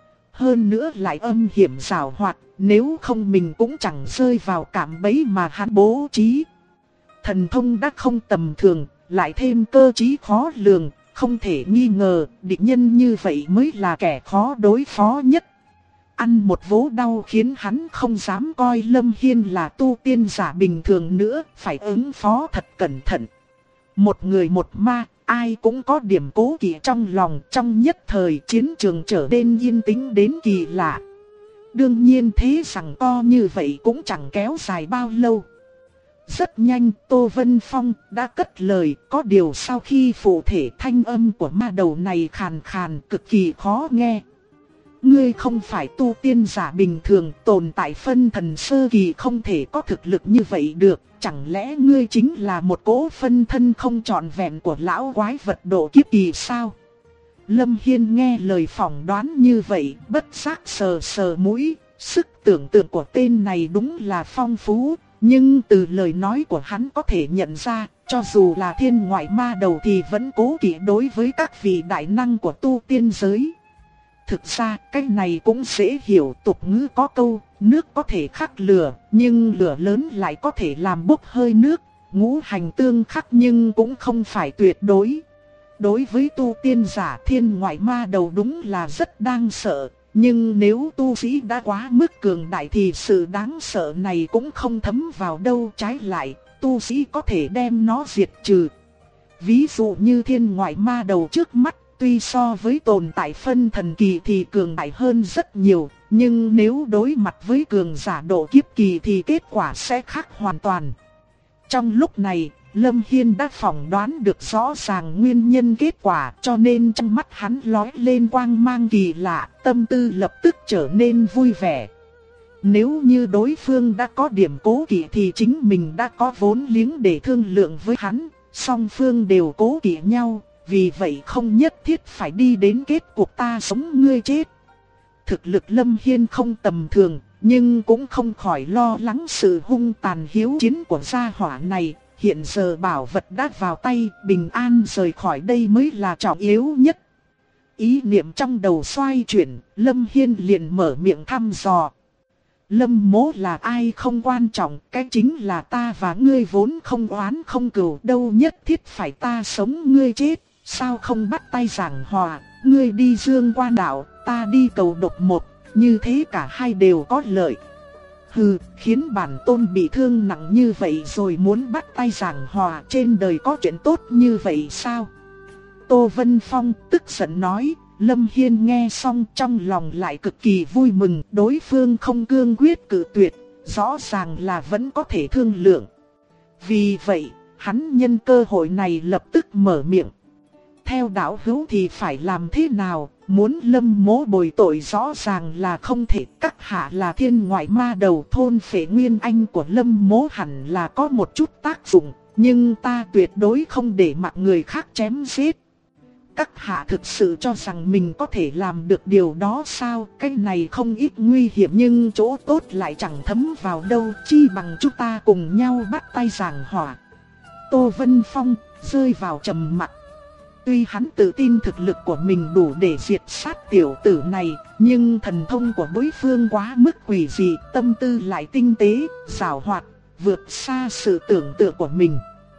Hơn nữa lại âm hiểm giảo hoạt, nếu không mình cũng chẳng rơi vào cạm bẫy mà hắn bố trí. Thần thông đã không tầm thường, lại thêm cơ trí khó lường, không thể nghi ngờ, địch nhân như vậy mới là kẻ khó đối phó nhất. Ăn một vố đau khiến hắn không dám coi Lâm Hiên là tu tiên giả bình thường nữa, phải ứng phó thật cẩn thận. Một người một ma, ai cũng có điểm cố kỵ trong lòng, trong nhất thời chiến trường trở nên yên tĩnh đến kỳ lạ. Đương nhiên thế rằng co như vậy cũng chẳng kéo dài bao lâu. Rất nhanh Tô Vân Phong đã cất lời, có điều sau khi phụ thể thanh âm của ma đầu này khàn khàn cực kỳ khó nghe. Ngươi không phải tu tiên giả bình thường, tồn tại phân thần sơ kỳ không thể có thực lực như vậy được. Chẳng lẽ ngươi chính là một cỗ phân thân không trọn vẹn của lão quái vật độ kiếp kỳ sao? Lâm Hiên nghe lời phỏng đoán như vậy, bất giác sờ sờ mũi, sức tưởng tượng của tên này đúng là phong phú. Nhưng từ lời nói của hắn có thể nhận ra, cho dù là thiên ngoại ma đầu thì vẫn cố kỵ đối với các vị đại năng của tu tiên giới. Thực ra cái này cũng dễ hiểu, tục ngữ có câu, nước có thể khắc lửa, nhưng lửa lớn lại có thể làm bốc hơi nước, ngũ hành tương khắc nhưng cũng không phải tuyệt đối. Đối với tu tiên giả thiên ngoại ma đầu đúng là rất đáng sợ, nhưng nếu tu sĩ đã quá mức cường đại thì sự đáng sợ này cũng không thấm vào đâu, trái lại, tu sĩ có thể đem nó diệt trừ. Ví dụ như thiên ngoại ma đầu trước mắt, tuy so với tồn tại phân thần kỳ thì cường đại hơn rất nhiều, nhưng nếu đối mặt với cường giả độ kiếp kỳ thì kết quả sẽ khác hoàn toàn. Trong lúc này, Lâm Hiên đã phỏng đoán được rõ ràng nguyên nhân kết quả, cho nên trong mắt hắn lóe lên quang mang kỳ lạ, tâm tư lập tức trở nên vui vẻ. Nếu như đối phương đã có điểm cố kỵ thì chính mình đã có vốn liếng để thương lượng với hắn, song phương đều cố kỵ nhau, vì vậy không nhất thiết phải đi đến kết cuộc ta sống ngươi chết. Thực lực Lâm Hiên không tầm thường, nhưng cũng không khỏi lo lắng sự hung tàn hiếu chiến của gia hỏa này. Hiện giờ bảo vật đã vào tay, bình an rời khỏi đây mới là trọng yếu nhất. Ý niệm trong đầu xoay chuyển, Lâm Hiên liền mở miệng thăm dò. Lâm Mỗ là ai không quan trọng, cái chính là ta và ngươi vốn không oán không cừu, đâu nhất thiết phải ta sống ngươi chết, sao không bắt tay giảng hòa, ngươi đi Dương Quan Đảo, ta đi Cầu Độc Một, như thế cả hai đều có lợi. Hừ, khiến bản tôn bị thương nặng như vậy rồi muốn bắt tay giảng hòa, trên đời có chuyện tốt như vậy sao? Tô Vân Phong tức giận nói. Lâm Hiên nghe xong trong lòng lại cực kỳ vui mừng, đối phương không cương quyết cự tuyệt, rõ ràng là vẫn có thể thương lượng. Vì vậy, hắn nhân cơ hội này lập tức mở miệng. Theo đạo hữu thì phải làm thế nào, muốn Lâm Mỗ bồi tội rõ ràng là không thể, các hạ là thiên ngoại ma đầu, thôn phệ nguyên anh của Lâm Mỗ hẳn là có một chút tác dụng, nhưng ta tuyệt đối không để mặc người khác chém giết. Các hạ thực sự cho rằng mình có thể làm được điều đó sao? Cái này không ít nguy hiểm nhưng chỗ tốt lại chẳng thấm vào đâu, chi bằng chúng ta cùng nhau bắt tay giảng hòa. Tô Vân Phong rơi vào trầm mặc. Tuy hắn tự tin thực lực của mình đủ để diệt sát tiểu tử này, nhưng thần thông của đối phương quá mức quỷ dị, tâm tư lại tinh tế, giảo hoạt, vượt xa sự tưởng tượng của mình.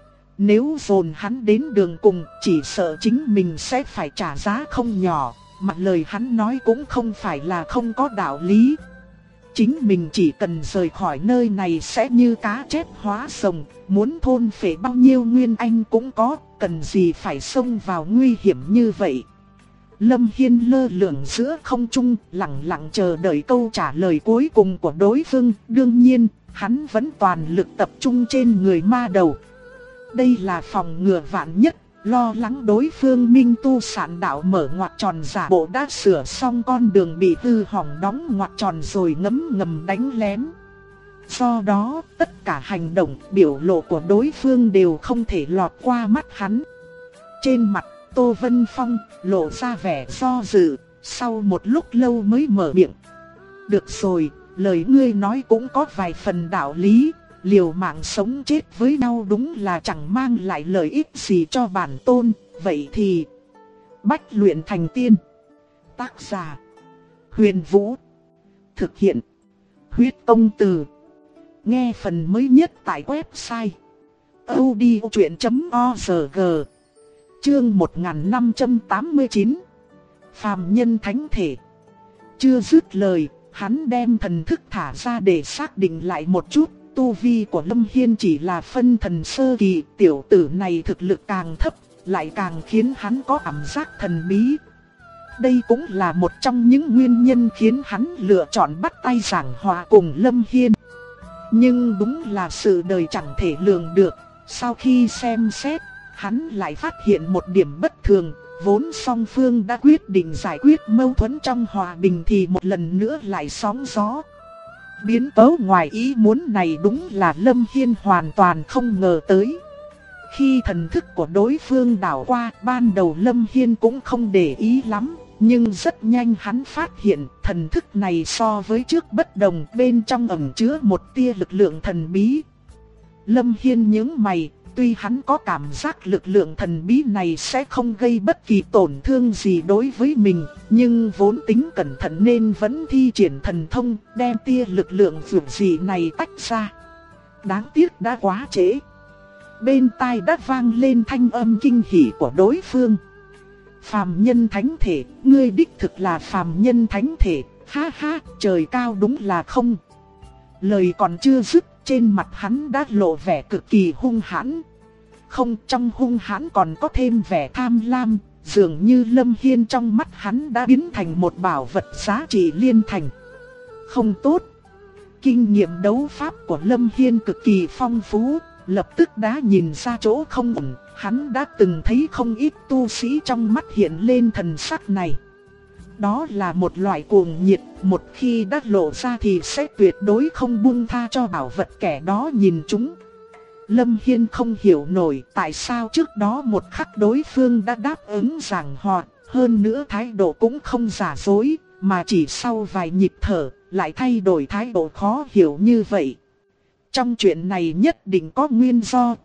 Nếu dồn hắn đến đường cùng, chỉ sợ chính mình sẽ phải trả giá không nhỏ, mà lời hắn nói cũng không phải là không có đạo lý. Chính mình chỉ cần rời khỏi nơi này sẽ như cá chép hóa rồng, muốn thôn phệ bao nhiêu nguyên anh cũng có, cần gì phải xông vào nguy hiểm như vậy. Lâm Hiên lơ lửng giữa không trung, lặng lặng chờ đợi câu trả lời cuối cùng của đối phương. Đương nhiên, hắn vẫn toàn lực tập trung trên người ma đầu. Đây là phòng ngừa vạn nhất, lo lắng đối phương minh tu sạn đạo mở ngoặc tròn giả bộ đã sửa xong con đường bị hư hỏng đóng ngoặc tròn rồi ngấm đánh lén. Do đó, tất cả hành động, biểu lộ của đối phương đều không thể lọt qua mắt hắn. Trên mặt Tô Vân Phong lộ ra vẻ do dự, sau một lúc lâu mới mở miệng. Được rồi, lời ngươi nói cũng có vài phần đạo lý. liều mạng sống chết với nhau đúng là chẳng mang lại lợi ích gì cho bản tôn, vậy thì bách luyện thành tiên. Tác giả Huyền Vũ, thực hiện Huyết Công Từ. Nghe phần mới nhất tại website audiochuyện.org. Chương 1589, Phàm Nhân Thánh Thể. Chưa dứt lời, hắn đem thần thức thả ra để xác định lại một chút. Tu vi của Lâm Hiên chỉ là phân thần sơ kỳ, tiểu tử này thực lực càng thấp, lại càng khiến hắn có cảm giác thần bí. Đây cũng là một trong những nguyên nhân khiến hắn lựa chọn bắt tay giảng hòa cùng Lâm Hiên. Nhưng đúng là sự đời chẳng thể lường được, sau khi xem xét, hắn lại phát hiện một điểm bất thường. Vốn song phương đã quyết định giải quyết mâu thuẫn trong hòa bình thì một lần nữa lại sóng gió. Biến tấu ngoài ý muốn này đúng là Lâm Hiên hoàn toàn không ngờ tới. Khi thần thức của đối phương đảo qua, ban đầu Lâm Hiên cũng không để ý lắm, nhưng rất nhanh hắn phát hiện thần thức này so với trước bất đồng, bên trong ẩn chứa một tia lực lượng thần bí. Lâm Hiên nhướng mày, tuy hắn có cảm giác lực lượng thần bí này sẽ không gây bất kỳ tổn thương gì đối với mình, nhưng vốn tính cẩn thận nên vẫn thi triển thần thông, đem tia lực lượng dường dị này tách ra. Đáng tiếc đã quá trễ. Bên tai đã vang lên thanh âm kinh hỉ của đối phương. Phàm nhân thánh thể, ngươi đích thực là phàm nhân thánh thể, ha ha, trời cao đúng là không. Lời còn chưa dứt, trên mặt hắn đã lộ vẻ cực kỳ hung hãn. Không, trong hung hãn còn có thêm vẻ tham lam, dường như Lâm Hiên trong mắt hắn đã biến thành một bảo vật giá trị liên thành. Không tốt. Kinh nghiệm đấu pháp của Lâm Hiên cực kỳ phong phú, lập tức đã nhìn ra chỗ không ổn. Hắn đã từng thấy không ít tu sĩ trong mắt hiện lên thần sắc này. Đó là một loại cuồng nhiệt, một khi đã lộ ra thì sẽ tuyệt đối không buông tha cho bảo vật kẻ đó nhìn chúng. Lâm Hiên không hiểu nổi tại sao trước đó một khắc đối phương đã đáp ứng giảng hòa, hơn nữa thái độ cũng không giả dối, mà chỉ sau vài nhịp thở lại thay đổi thái độ khó hiểu như vậy. Trong chuyện này nhất định có nguyên do,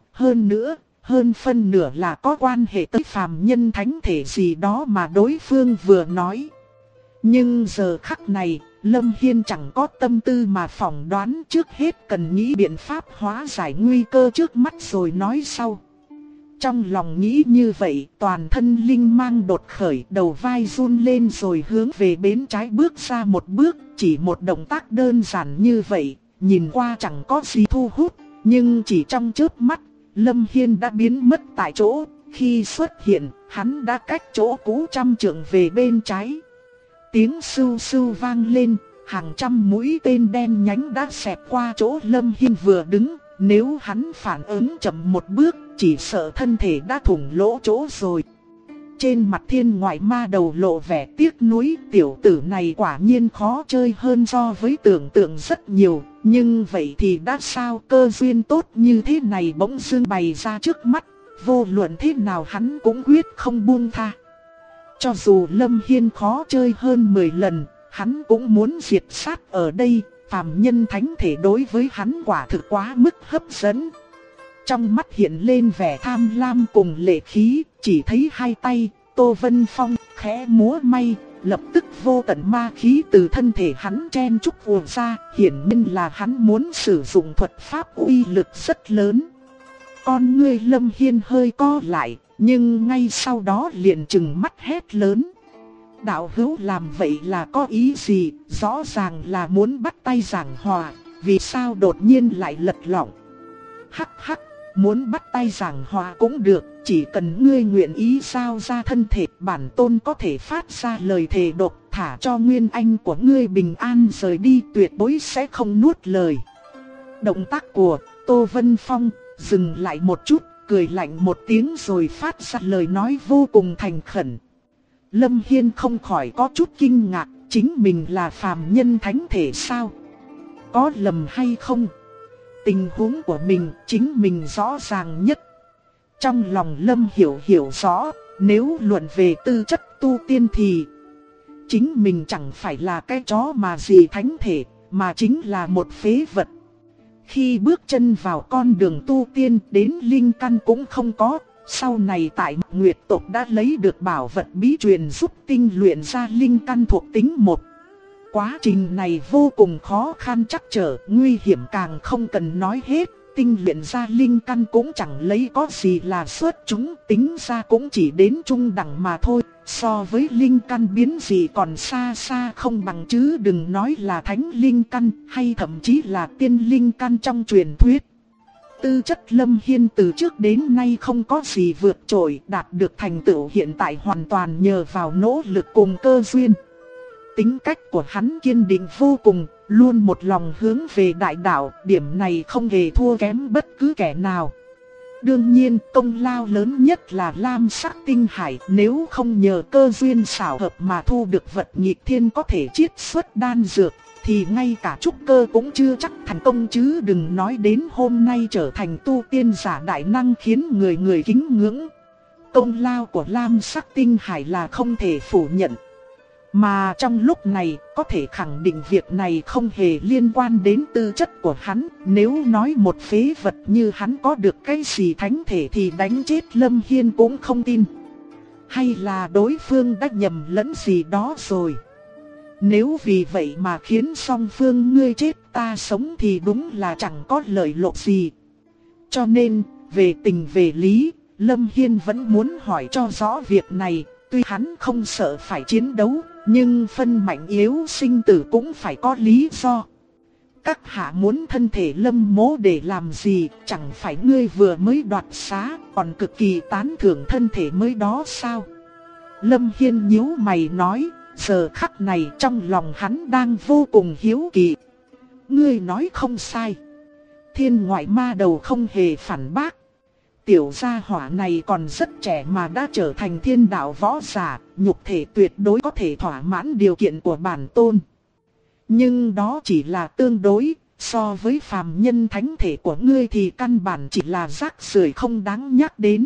hơn phân nửa là có quan hệ tới phàm nhân thánh thể gì đó mà đối phương vừa nói. Nhưng giờ khắc này, Lâm Hiên chẳng có tâm tư mà phỏng đoán, trước hết cần nghĩ biện pháp hóa giải nguy cơ trước mắt rồi nói sau. Trong lòng nghĩ như vậy, toàn thân linh mang đột khởi, đầu vai run lên rồi hướng về bên trái bước ra một bước. Chỉ một động tác đơn giản như vậy, nhìn qua chẳng có gì thu hút, nhưng chỉ trong chớp mắt, Lâm Hiên đã biến mất tại chỗ. Khi xuất hiện, hắn đã cách chỗ cũ trăm trượng về bên trái. Tiếng sưu sưu vang lên, hàng trăm mũi tên đen nhánh đã xẹt qua chỗ Lâm Hiên vừa đứng. Nếu hắn phản ứng chậm một bước, chỉ sợ thân thể đã thủng lỗ chỗ rồi. Trên mặt Thiên Ngoại Ma Đầu lộ vẻ tiếc nuối, tiểu tử này quả nhiên khó chơi hơn so với tưởng tượng rất nhiều. Nhưng vậy thì đã sao, cơ duyên tốt như thế này bỗng dưng bày ra trước mắt, vô luận thế nào hắn cũng quyết không buông tha. Cho dù Lâm Hiên khó chơi hơn 10 lần, hắn cũng muốn diệt sát ở đây. Phàm nhân thánh thể đối với hắn quả thực quá mức hấp dẫn. Trong mắt hiện lên vẻ tham lam cùng lệ khí, chỉ thấy hai tay Tô Vân Phong khẽ múa may, lập tức vô tận ma khí từ thân thể hắn chen chúc ùa ra, hiển nhiên là hắn muốn sử dụng thuật pháp uy lực rất lớn. Con ngươi Lâm Hiên hơi co lại, nhưng ngay sau đó liền trừng mắt hét lớn. Đạo hữu làm vậy là có ý gì? Rõ ràng là muốn bắt tay giảng hòa, vì sao đột nhiên lại lật lọng? Hắc hắc, muốn bắt tay giảng hòa cũng được, chỉ cần ngươi nguyện ý giao ra thân thể, bản tôn có thể phát ra lời thề độc, thả cho nguyên anh của ngươi bình an rời đi, tuyệt đối sẽ không nuốt lời. Động tác của Tô Vân Phong dừng lại một chút, cười lạnh một tiếng rồi phát ra lời nói vô cùng thành khẩn. Lâm Hiên không khỏi có chút kinh ngạc, chính mình là phàm nhân thánh thể sao? Có lầm hay không? Tình huống của mình chính mình rõ ràng nhất. Trong lòng Lâm hiểu rõ, nếu luận về tư chất tu tiên thì chính mình chẳng phải là cái chó mà gì thánh thể, mà chính là một phế vật. Khi bước chân vào con đường tu tiên đến linh căn cũng không có. Sau này tại Nguyệt tộc đã lấy được bảo vật bí truyền giúp tinh luyện ra linh căn thuộc tính một. Quá trình này vô cùng khó khăn trắc trở, nguy hiểm càng không cần nói hết. Tinh luyện ra linh căn cũng chẳng lấy có gì là xuất chúng, tính ra cũng chỉ đến trung đẳng mà thôi. So với linh căn biến dị còn xa xa không bằng, chứ đừng nói là thánh linh căn hay thậm chí là tiên linh căn trong truyền thuyết. Tư chất Lâm Hiên từ trước đến nay không có gì vượt trội, đạt được thành tựu hiện tại hoàn toàn nhờ vào nỗ lực cùng cơ duyên. Tính cách của hắn kiên định vô cùng, luôn một lòng hướng về đại đạo, điểm này không hề thua kém bất cứ kẻ nào. Đương nhiên công lao lớn nhất là Lam Sắc Tinh Hải, nếu không nhờ cơ duyên xảo hợp mà thu được vật nghịch thiên có thể chiết xuất đan dược, thì ngay cả trúc cơ cũng chưa chắc thành công, chứ đừng nói đến hôm nay trở thành tu tiên giả đại năng khiến người người kính ngưỡng. Công lao của Lam Sắc Tinh Hải là không thể phủ nhận. Mà trong lúc này có thể khẳng định việc này không hề liên quan đến tư chất của hắn. Nếu nói một phế vật như hắn có được cái gì thánh thể thì đánh chết Lâm Hiên cũng không tin. Hay là đối phương đã nhầm lẫn gì đó rồi. Nếu vì vậy mà khiến song phương ngươi chết ta sống thì đúng là chẳng có lợi lộc gì. Cho nên, về tình về lý, Lâm Hiên vẫn muốn hỏi cho rõ việc này. Tuy hắn không sợ phải chiến đấu, nhưng phân mạnh yếu sinh tử cũng phải có lý do. Các hạ muốn thân thể Lâm Mỗ để làm gì, chẳng phải ngươi vừa mới đoạt xá, còn cực kỳ tán thưởng thân thể mới đó sao? Lâm Hiên nhíu mày nói, giờ khắc này trong lòng hắn đang vô cùng hiếu kỳ. Ngươi nói không sai. Thiên ngoại ma đầu không hề phản bác. Tiểu gia hỏa này còn rất trẻ mà đã trở thành thiên đạo võ giả, nhục thể tuyệt đối có thể thỏa mãn điều kiện của bản tôn. Nhưng đó chỉ là tương đối, so với phàm nhân thánh thể của ngươi thì căn bản chỉ là rác rưởi không đáng nhắc đến.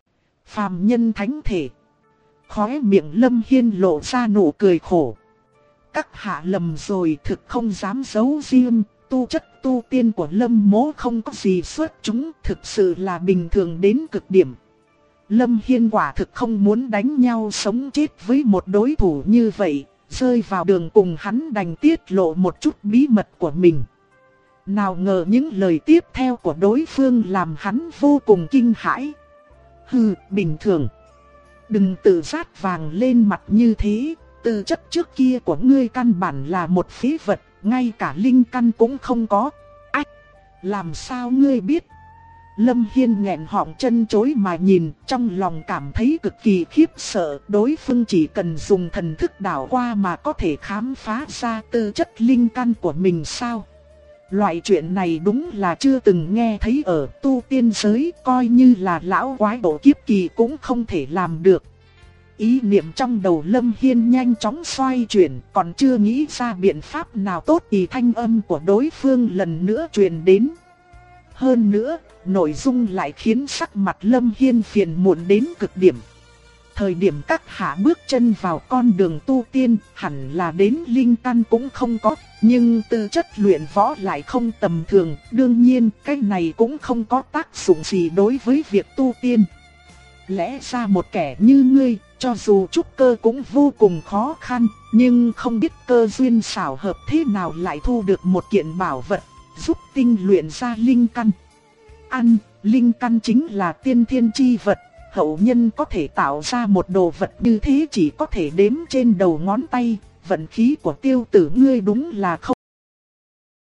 Phàm nhân thánh thể. Khóe miệng Lâm Hiên lộ ra nụ cười khổ. Các hạ lầm rồi, thực không dám giấu riêng. Tu chất tu tiên của Lâm Mỗ không có gì xuất chúng, thực sự là bình thường đến cực điểm. Lâm Hiên quả thực không muốn đánh nhau sống chết với một đối thủ như vậy, rơi vào đường cùng hắn đành tiết lộ một chút bí mật của mình. Nào ngờ những lời tiếp theo của đối phương làm hắn vô cùng kinh hãi. Hừ, bình thường. Đừng tự rát vàng lên mặt như thế, tư chất trước kia của ngươi căn bản là một phế vật. Ngay cả linh căn cũng không có. Ách, làm sao ngươi biết? Lâm Hiên nghẹn họng chân chối mà nhìn, trong lòng cảm thấy cực kỳ khiếp sợ. Đối phương chỉ cần dùng thần thức đảo qua mà có thể khám phá ra tư chất linh căn của mình sao? Loại chuyện này đúng là chưa từng nghe thấy ở tu tiên giới, coi như là lão quái độ kiếp kỳ cũng không thể làm được. Ý niệm trong đầu Lâm Hiên nhanh chóng xoay chuyển, còn chưa nghĩ ra biện pháp nào tốt thì thanh âm của đối phương lần nữa truyền đến. Hơn nữa, nội dung lại khiến sắc mặt Lâm Hiên phiền muộn đến cực điểm. Thời điểm các hạ bước chân vào con đường tu tiên, hẳn là đến linh căn cũng không có, nhưng tư chất luyện võ lại không tầm thường, đương nhiên cái này cũng không có tác dụng gì đối với việc tu tiên. Lẽ ra một kẻ như ngươi, cho dù trúc cơ cũng vô cùng khó khăn, nhưng không biết cơ duyên xảo hợp thế nào lại thu được một kiện bảo vật, giúp tinh luyện ra linh căn. Linh căn chính là tiên thiên chi vật, hậu nhân có thể tạo ra một đồ vật như thế chỉ có thể đếm trên đầu ngón tay, vận khí của Tiêu tử ngươi đúng là không